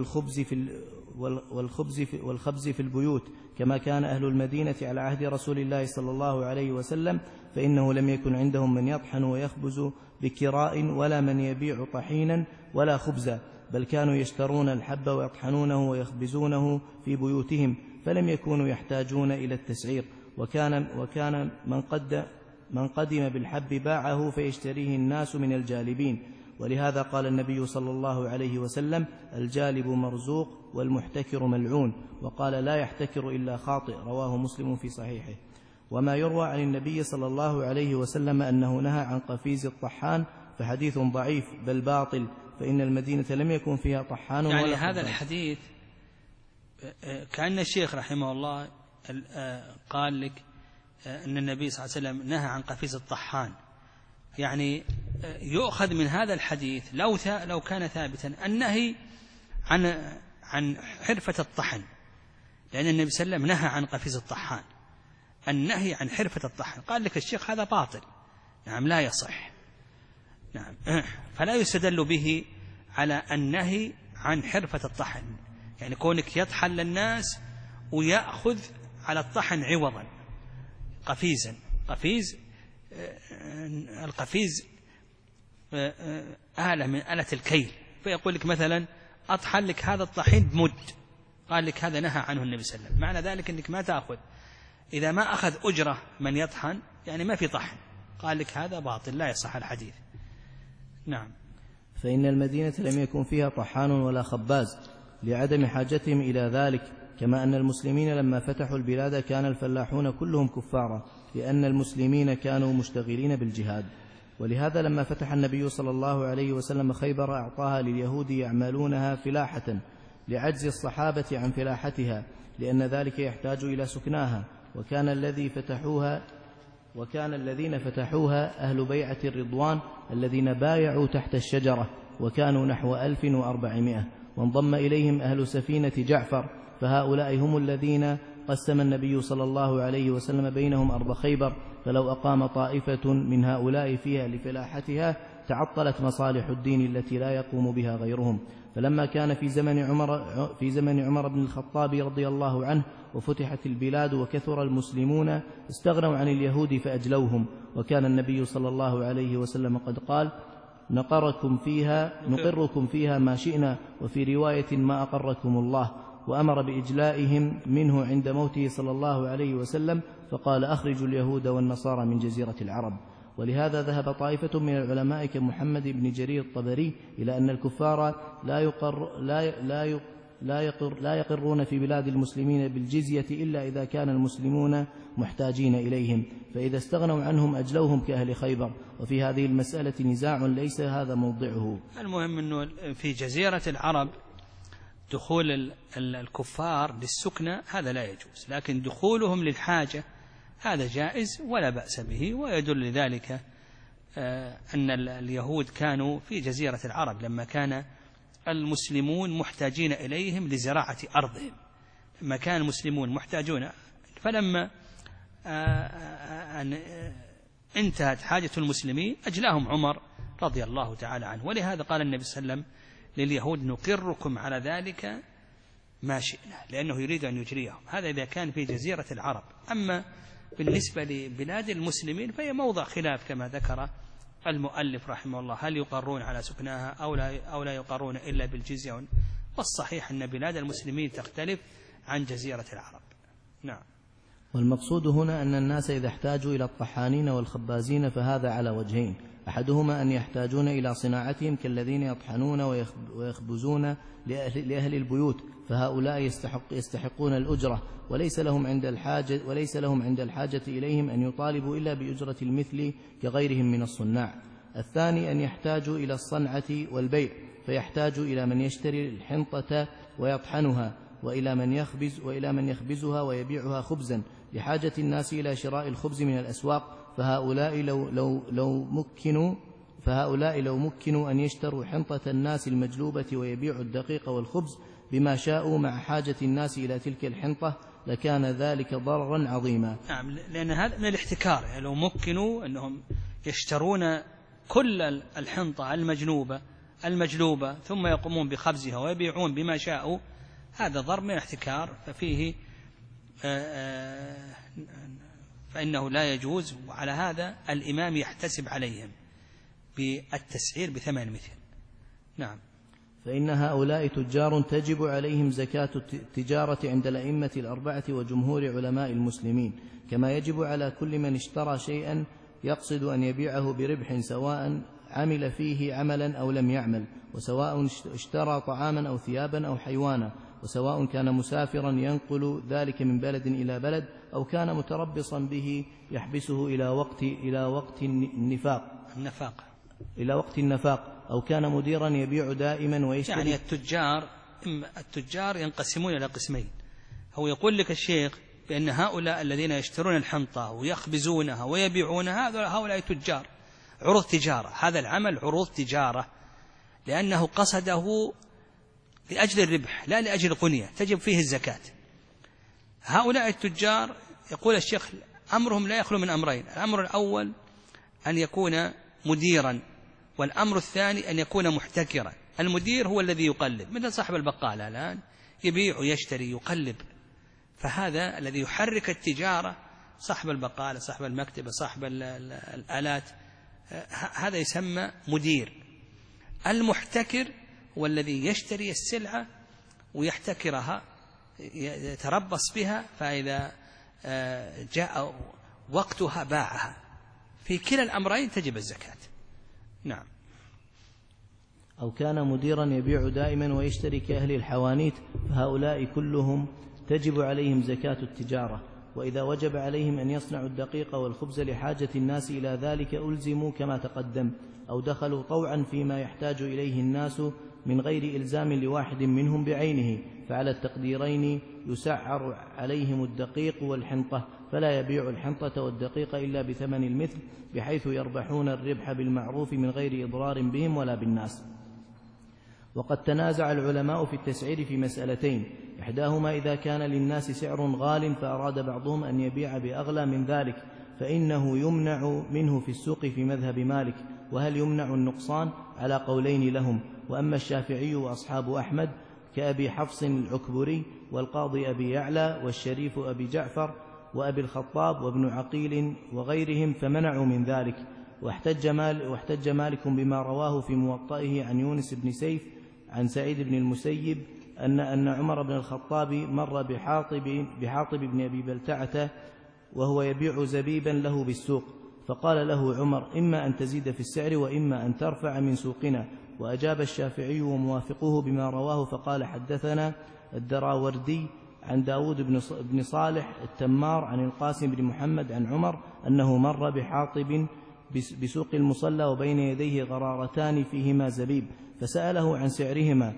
والخبز في البيوت، كما كان أهل المدينة على عهد رسول الله صلى الله عليه وسلم، فإنه لم يكن عندهم من يطحن ويخبز بكراء ولا من يبيع طحينا ولا خبزا، بل كانوا يشترون الحب ويطحنونه ويخبزونه في بيوتهم، فلم يكونوا يحتاجون إلى التسعير. وكان من قدم بالحب باعه فيشتريه الناس من الجالبين. ولهذا قال النبي صلى الله عليه وسلم: الجالب مرزوق والمحتكر ملعون. وقال: لا يحتكر إلا خاطئ، رواه مسلم في صحيحه. وما يروى عن النبي صلى الله عليه وسلم أنه نهى عن قفيز الطحان فحديث ضعيف بل باطل، فإن المدينة لم يكن فيها طحان يعني ولا هذا الحديث كأن الشيخ رحمه الله قال لك أن النبي صلى الله عليه وسلم نهى عن قفيز الطحان، يعني يؤخذ من هذا الحديث لو كان ثابتا النهي عن حرفة الطحن، لأن النبي صلى الله عليه وسلم نهى عن قفيز الطحان، النهي عن حرفة الطحن. قال لك الشيخ هذا باطل، نعم لا يصح، نعم، فلا يستدل به على النهي عن حرفة الطحن، يعني كونك يطحن للناس ويأخذ على الطحن عوضا قفيزا. القفيز آلة من آلة الكيل، فيقول لك مثلا أطحن لك هذا الطحين بمد، قال لك هذا نهى عنه النبي صلى الله عليه وسلم، معنى ذلك أنك ما تأخذ، إذا ما أخذ أجرة من يطحن يعني ما في طحن، قال لك هذا باطل لا يصح الحديث. نعم. فإن المدينة لم يكن فيها طحان ولا خباز لعدم حاجتهم إلى ذلك، كما أن المسلمين لما فتحوا البلاد كان الفلاحون كلهم كفارا، لأن المسلمين كانوا مشتغلين بالجهاد. ولهذا لما فتح النبي صلى الله عليه وسلم خيبر أعطاها لليهود يعملونها فلاحة لعجز الصحابة عن فلاحتها، لأن ذلك يحتاج إلى سكناها، وكان الذين فتحوها أهل بيعة الرضوان الذين بايعوا تحت الشجرة، وكانوا نحو 1400، وانضم إليهم أهل سفينة جعفر، فهؤلاء هم الذين قسم النبي صلى الله عليه وسلم بينهم أرض خيبر، فلو أقام طائفة من هؤلاء فيها لفلاحتها تعطلت مصالح الدين التي لا يقوم بها غيرهم. فلما كان في زمن عمر بن الخطاب رضي الله عنه وفتحت البلاد وكثر المسلمون استغنوا عن اليهود فأجلوهم، وكان النبي صلى الله عليه وسلم قد قال: نقركم فيها ما شئنا، وفي رواية ما أقركم الله، وأمر بإجلائهم منه عند موته صلى الله عليه وسلم، فقال: أخرجوا اليهود والنصارى من جزيرة العرب. ولهذا ذهب طائفة من العلماء كمحمد بن جرير الطبري إلى أن الكفار لا يقرون في بلاد المسلمين بالجزية إلا إذا كان المسلمون محتاجين إليهم، فإذا استغنوا عنهم أجلوهم كأهل خيبر. وفي هذه المسألة نزاع ليس هذا موضعه. المهم أنه في جزيرة العرب دخول الكفار للسكنة هذا لا يجوز، لكن دخولهم للحاجة هذا جائز ولا بأس به، ويدل لذلك أن اليهود كانوا في جزيرة العرب لما كان المسلمون محتاجين إليهم لزراعة أرضهم، لما كان المسلمون محتاجون، فلما انتهت حاجة المسلمين أجلاهم عمر رضي الله تعالى عنه. ولهذا قال النبي صلى الله عليه وسلم لليهود: نقركم على ذلك ما شئنا، لأنه يريد أن يجريهم. هذا إذا كان في جزيرة العرب. أما بالنسبة لبلاد المسلمين فهي موضع خلاف كما ذكر المؤلف رحمه الله، هل يقرون على سكناها أو لا يقرون إلا بالجزية، والصحيح أن بلاد المسلمين تختلف عن جزيرة العرب. نعم. والمقصود هنا أن الناس إذا احتاجوا إلى الطحانين والخبازين فهذا على وجهين: أحدهما أن يحتاجون إلى صناعتهم كالذين يطحنون ويخبزون لأهل البيوت، فهؤلاء يستحقون الأجرة، وليس لهم عند الحاجة إليهم أن يطالبوا إلا بأجرة المثل كغيرهم من الصناع. الثاني أن يحتاجوا إلى الصنعة والبيع، فيحتاج إلى من يشتري الحنطة ويطحنها، وإلى من يخبزها ويبيعها خبزا، لحاجة الناس إلى شراء الخبز من الأسواق، فهؤلاء لو مكنوا أن يشتروا حنطة الناس المجلوبة ويبيعوا الدقيق والخبز بما شاءوا مع حاجة الناس إلى تلك الحنطة لكان ذلك ضررا عظيما. نعم، لأن هذا من الاحتكار، يعني لو مكنوا أنهم يشترون كل الحنطة المجلوبة ثم يقومون بخبزها ويبيعون بما شاءوا، هذا ضرر من الاحتكار، ففيه فإنه لا يجوز. وعلى هذا الإمام يحتسب عليهم بالتسعير بثمن مثل. نعم. فإن هؤلاء تجار تجب عليهم زكاة التجارة عند الأئمة الأربعة وجمهور علماء المسلمين، كما يجب على كل من اشترى شيئا يقصد أن يبيعه بربح، سواء عمل فيه عملا أو لم يعمل، وسواء اشترى طعاما أو ثيابا أو حيوانا، وسواء كان مسافرا ينقل ذلك من بلد إلى بلد، أو كان متربصا به يحبسه إلى وقت النفاق. إلى وقت النفاق، أو كان مديرا يبيع دائما ويشتري. يعني التجار ينقسمون إلى قسمين. هو يقول لك الشيخ بأن هؤلاء الذين يشترون الحنطة ويخبزونها ويبيعونها هؤلاء تجار، عروض تجارة، هذا العمل عروض تجارة، لأنه قصده لأجل الربح لا لأجل القنية، تجب فيه الزكاة. هؤلاء التجار يقول الشيخ أمرهم لا يخلو من أمرين: الأمر الأول أن يكون مديرا، والأمر الثاني أن يكون محتكرا. المدير هو الذي يقلب، مثل صاحب البقالة الآن يبيع ويشتري يقلب، فهذا الذي يحرك التجارة صاحب البقالة، صاحب المكتبة، صاحب الآلات، هذا يسمى مدير. المحتكر هو الذي يشتري السلعة ويحتكرها، يتربص بها، فإذا جاء وقتها باعها. في كلا الأمرين تجب الزكاة. نعم. أو كان مديرا يبيع دائما ويشتري كأهل الحوانيت، فهؤلاء كلهم تجب عليهم زكاة التجارة. وإذا وجب عليهم أن يصنعوا الدقيق والخبز لحاجة الناس إلى ذلك ألزموا كما تقدم، أو دخلوا طوعا فيما يحتاج إليه الناس من غير إلزام لواحد منهم بعينه، فعلى التقديرين يسعر عليهم الدقيق والحنطة، فلا يبيع الحنطة والدقيق إلا بثمن المثل، بحيث يربحون الربح بالمعروف من غير إضرار بهم ولا بالناس. وقد تنازع العلماء في التسعير في مسألتين: إحداهما إذا كان للناس سعر غال فأراد بعضهم أن يبيع بأغلى من ذلك فإنه يمنع منه في السوق في مذهب مالك، وهل يمنع النقصان؟ على قولين لهم. وأما الشافعي وأصحاب أحمد كأبي حفص العكبري والقاضي أبي يعلى والشريف أبي جعفر وأبي الخطاب وابن عقيل وغيرهم فمنعوا من ذلك. واحتج مالك بما رواه في موطئه عن يونس بن سيف عن سعيد بن المسيب أن عمر بن الخطاب مر بحاطب بن أبي بلتعة وهو يبيع زبيبا له بالسوق، فقال له عمر: إما أن تزيد في السعر وإما أن ترفع من سوقنا. وأجاب الشافعي وموافقوه بما رواه، فقال: حدثنا الدراوردي عن داود بن صالح التمار عن القاسم بن محمد عن عمر أنه مر بحاطب بسوق المصلى وبين يديه غرارتان فيهما زبيب، فسأله عن سعرهما،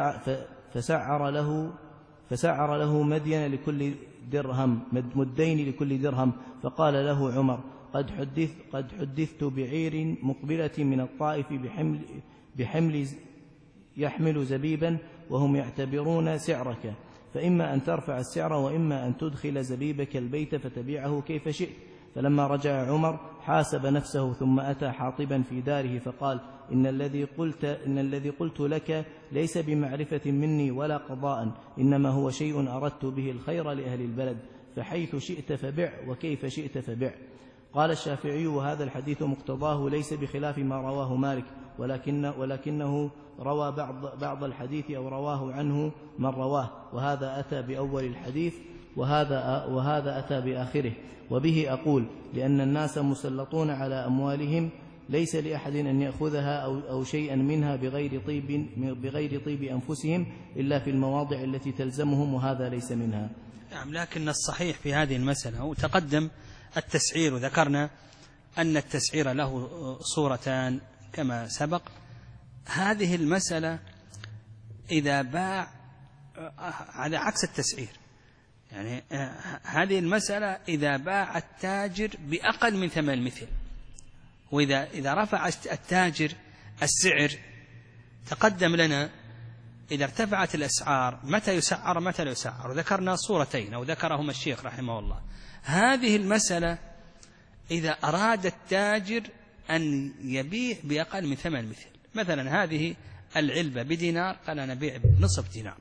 فسعر له مدين لكل درهم، مدين لكل درهم. فقال له عمر: قد حدثت بعير مقبلة من الطائف بحمل يحمل زبيبا وهم يعتبرون سعرك، فإما أن ترفع السعر وإما أن تدخل زبيبك البيت فتبيعه كيف شئت. فلما رجع عمر حاسب نفسه ثم أتى حاطبا في داره فقال: إن الذي قلت لك ليس بمعرفة مني ولا قضاء، إنما هو شيء أردت به الخير لأهل البلد، فحيث شئت فبع وكيف شئت فبع. قال الشافعي: وهذا الحديث مقتضاه ليس بخلاف ما رواه مالك، ولكنه روى بعض الحديث أو رواه عنه من رواه، وهذا أتى بأول الحديث وهذا أتى بآخره. وبه أقول: لأن الناس مسلطون على أموالهم، ليس لأحد أن يأخذها أو شيئا منها بغير طيب أنفسهم إلا في المواضع التي تلزمهم، وهذا ليس منها. نعم، لكن الصحيح في هذه المسألة وتقدم التسعير، وذكرنا أن التسعير له صورتان كما سبق. هذه المسألة إذا باع على عكس التسعير، يعني هذه المسألة إذا باع التاجر بأقل من ثمن المثل، وإذا رفع التاجر السعر تقدم لنا إذا ارتفعت الأسعار متى يسعر متى لا يسعر، ذكرنا صورتين أو ذكرهما الشيخ رحمه الله. هذه المسألة إذا أراد التاجر أن يبيع بأقل من ثمن المثل، مثلا هذه العلبة بدينار، قال أنا بيع بنصف دينار،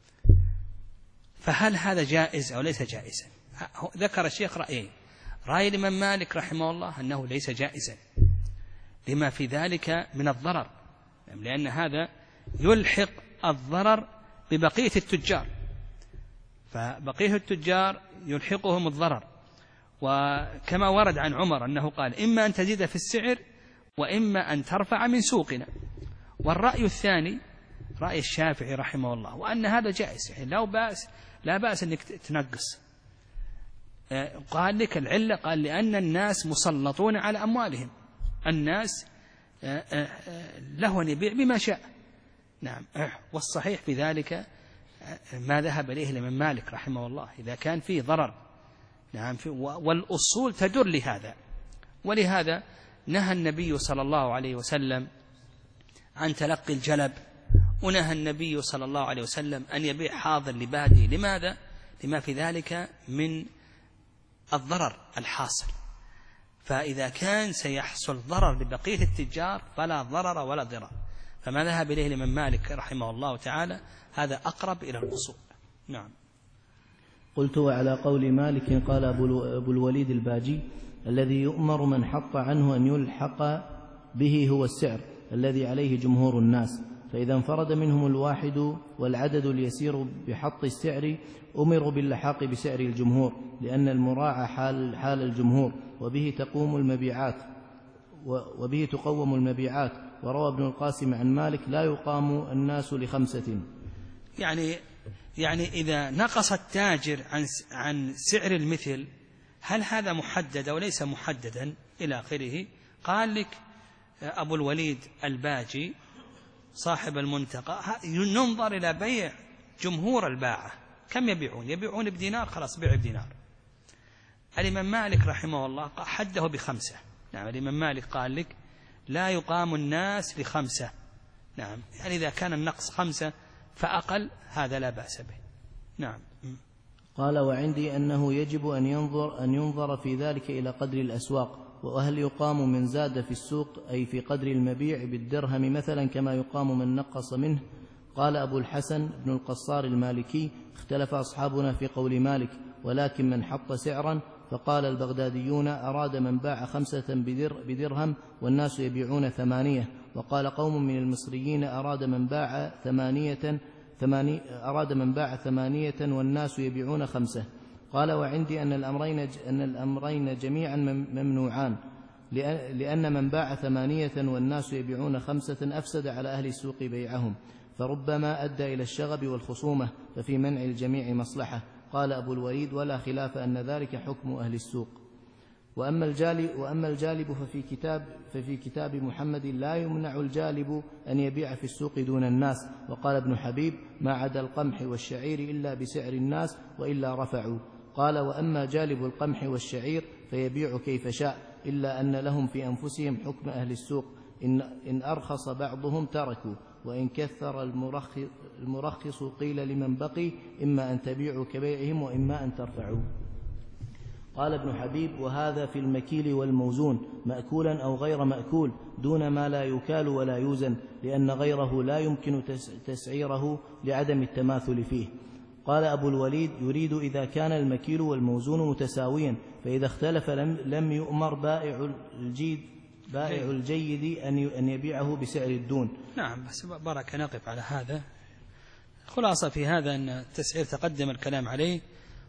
فهل هذا جائز أو ليس جائزا؟ ذكر الشيخ رأيين: رأي الإمام مالك رحمه الله أنه ليس جائزا لما في ذلك من الضرر، لأن هذا يلحق الضرر ببقية التجار، فبقية التجار يلحقهم الضرر. وكما ورد عن عمر أنه قال: إما أن تزيد في السعر وإما أن ترفع من سوقنا. والرأي الثاني رأي الشافعي رحمه الله، وأن هذا جائز، يعني لا بأس أنك تنقص. قال لك العلة، قال: لأن الناس مسلطون على أموالهم، الناس له أن يبيع بما شاء. نعم. والصحيح في ذلك ما ذهب إليه الإمام مالك رحمه الله إذا كان فيه ضرر. نعم. والأصول تدر لهذا، ولهذا نهى النبي صلى الله عليه وسلم عن تلقي الجلب، ونهى النبي صلى الله عليه وسلم أن يبيع حاضر لباده. لماذا؟ لما في ذلك من الضرر الحاصل. فإذا كان سيحصل ضرر لبقية التجار فلا ضرر ولا ضرر. فما ذهب إليه الإمام مالك رحمه الله تعالى هذا أقرب إلى الأصول. نعم. قلت: وعلى قول مالك قال أبو الوليد الباجي: الذي يؤمر من حط عنه أن يلحق به هو السعر الذي عليه جمهور الناس، فإذا انفرد منهم الواحد والعدد اليسير بحط السعر أمروا باللحاق بسعر الجمهور، لأن المراعى حال الجمهور، وبه تقوم المبيعات. وروى ابن القاسم عن مالك: لا يقام الناس ل5. يعني إذا نقص التاجر عن سعر المثل هل هذا محدد أو ليس محددا إلى آخره. قال لك أبو الوليد الباجي صاحب المنتقى: ننظر إلى بيع جمهور الباعة، كم يبيعون بدينار، خلاص بيع بدينار. الإمام مالك رحمه الله حده ب5. نعم. الإمام مالك قال لك لا يقام الناس ل5. نعم. يعني إذا كان النقص 5 فأقل هذا لا بأس به. نعم. قال: وعندي أنه يجب أن ينظر في ذلك إلى قدر الأسواق، وهل يقام من زاد في السوق أي في قدر المبيع بالدرهم مثلا كما يقام من نقص منه. قال أبو الحسن بن القصار المالكي: اختلف أصحابنا في قول مالك، ولكن من حط سعرا. فقال البغداديون: أراد من باع 5 بدرهم والناس يبيعون 8. وقال قوم من المصريين: أراد من باع 8 والناس يبيعون 5. قال: وعندي أن الأمرين جميعا ممنوعان، لأن من باع 8 والناس يبيعون 5 أفسد على أهل السوق بيعهم، فربما أدى إلى الشغب والخصومة، ففي منع الجميع مصلحة. قال أبو الوليد: ولا خلاف أن ذلك حكم أهل السوق. وأما الجالب ففي كتاب محمد لا يمنع الجالب أن يبيع في السوق دون الناس. وقال ابن حبيب: ما عدا القمح والشعير إلا بسعر الناس وإلا رفعوا. قال: وأما جالب القمح والشعير فيبيع كيف شاء، إلا أن لهم في أنفسهم حكم أهل السوق، إن أرخص بعضهم تركوا، وإن كثر المرخص قيل لمن بقي: إما أن تبيعوا كبيعهم وإما أن ترفعوا. قال ابن حبيب: وهذا في المكيل والموزون، مأكولا أو غير مأكول، دون ما لا يكال ولا يوزن، لأن غيره لا يمكن تسعيره لعدم التماثل فيه. قال أبو الوليد: يريد إذا كان المكيل والموزون متساويا، فإذا اختلف لم يؤمر بائع الجيد أن يبيعه بسعر الدون. نعم. بس بارك نقف على هذا. خلاصة في هذا أن التسعير تقدم الكلام عليه،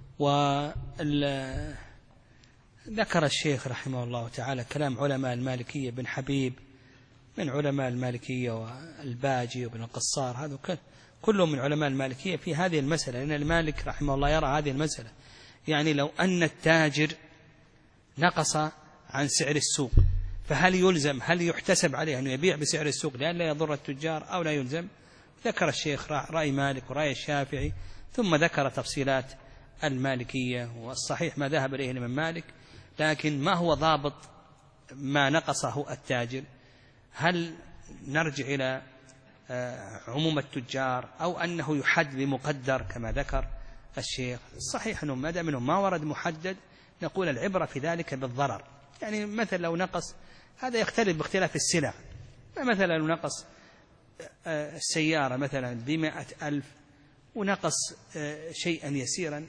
ذكر الشيخ رحمه الله تعالى كلام علماء المالكية، بن حبيب من علماء المالكية، والباجي وابن القصار، هذا كلهم من علماء المالكية في هذه المسألة، لأن المالك رحمه الله يرى هذه المسألة. يعني لو أن التاجر نقص عن سعر السوق هل يحتسب عليه أن يبيع بسعر السوق لأن لا يضر التجار أو لا يلزم؟ ذكر الشيخ رأي مالك ورأي الشافعي، ثم ذكر تفصيلات المالكية، والصحيح ما ذهب إليه الإمام مالك. لكن ما هو ضابط ما نقصه التاجر؟ هل نرجع إلى عموم التجار أو أنه يحد بمقدر كما ذكر الشيخ؟ الصحيح أنه ما دام ما ورد محدد نقول العبرة في ذلك بالضرر. يعني مثلا لو نقص، هذا يختلف باختلاف السلع، مثلا لو نقص السيارة مثلا ب100,000 ونقص شيئا يسيرا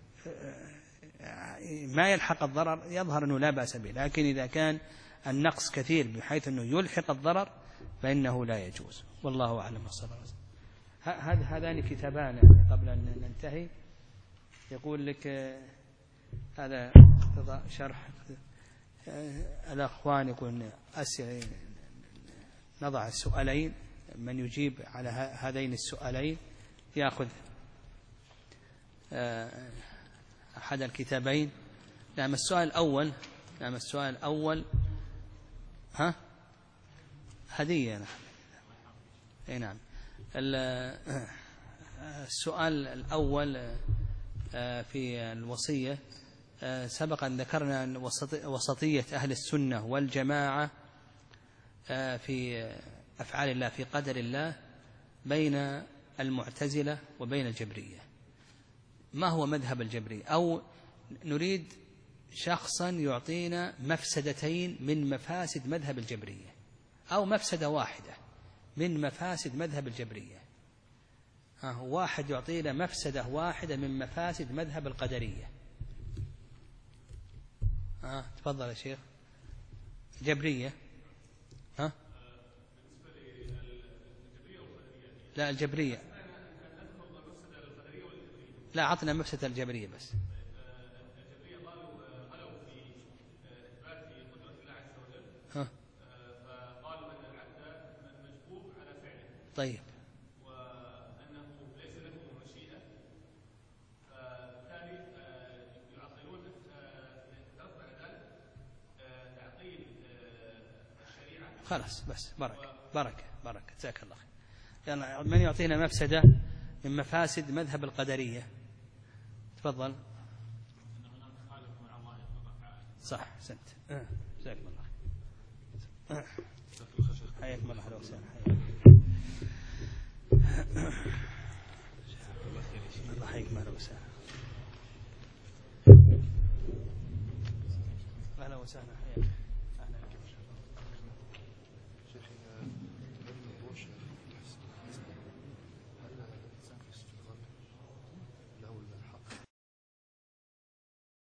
ما يلحق الضرر، يظهر أنه لا بأس به. لكن إذا كان النقص كثير بحيث أنه يلحق الضرر فإنه لا يجوز. والله أعلم. هذان كتابان قبل أن ننتهي. يقول لك هذا شرح الأخوان، يقول نضع السؤالين، من يجيب على هذين السؤالين يأخذ أحد الكتابين. نعم. السؤال الأول هدية. نعم. أي نعم. السؤال الأول في الوصية، سبق أن ذكرنا أن وسطية أهل السنة والجماعة في أفعال الله في قدر الله بين المعتزلة وبين الجبرية. ما هو مذهب الجبرية؟ أو نريد شخصا يعطينا مفسدتين من مفاسد مذهب الجبرية، أو مفسدة واحدة من مفاسد مذهب الجبرية. واحد يعطينا مفسدة واحدة من مفاسد مذهب القدرية. تفضل يا شيخ. جبرية. لا الجبرية. لا عطنا مفسدة الجبرية بس. الجبرية قالوا غلوا في إثبات قدرة الله عز وجل، فقالوا أن العبد مجبور على فعله. طيب. وأنه ليس له مشيئة، فبالتالي يعطلون ترتب على ذلك تعطيل الشريعة. خلاص بس. بركة جزاك الله خير. يعني من يعطينا مفسدة من مفاسد مذهب القدرية؟ تفضل. صح أحسنت. جزاك الله خير. حياكم الله. أهلا وسهلا. الله يحييكم. أهلا وسهلا. أهلا وسهلا.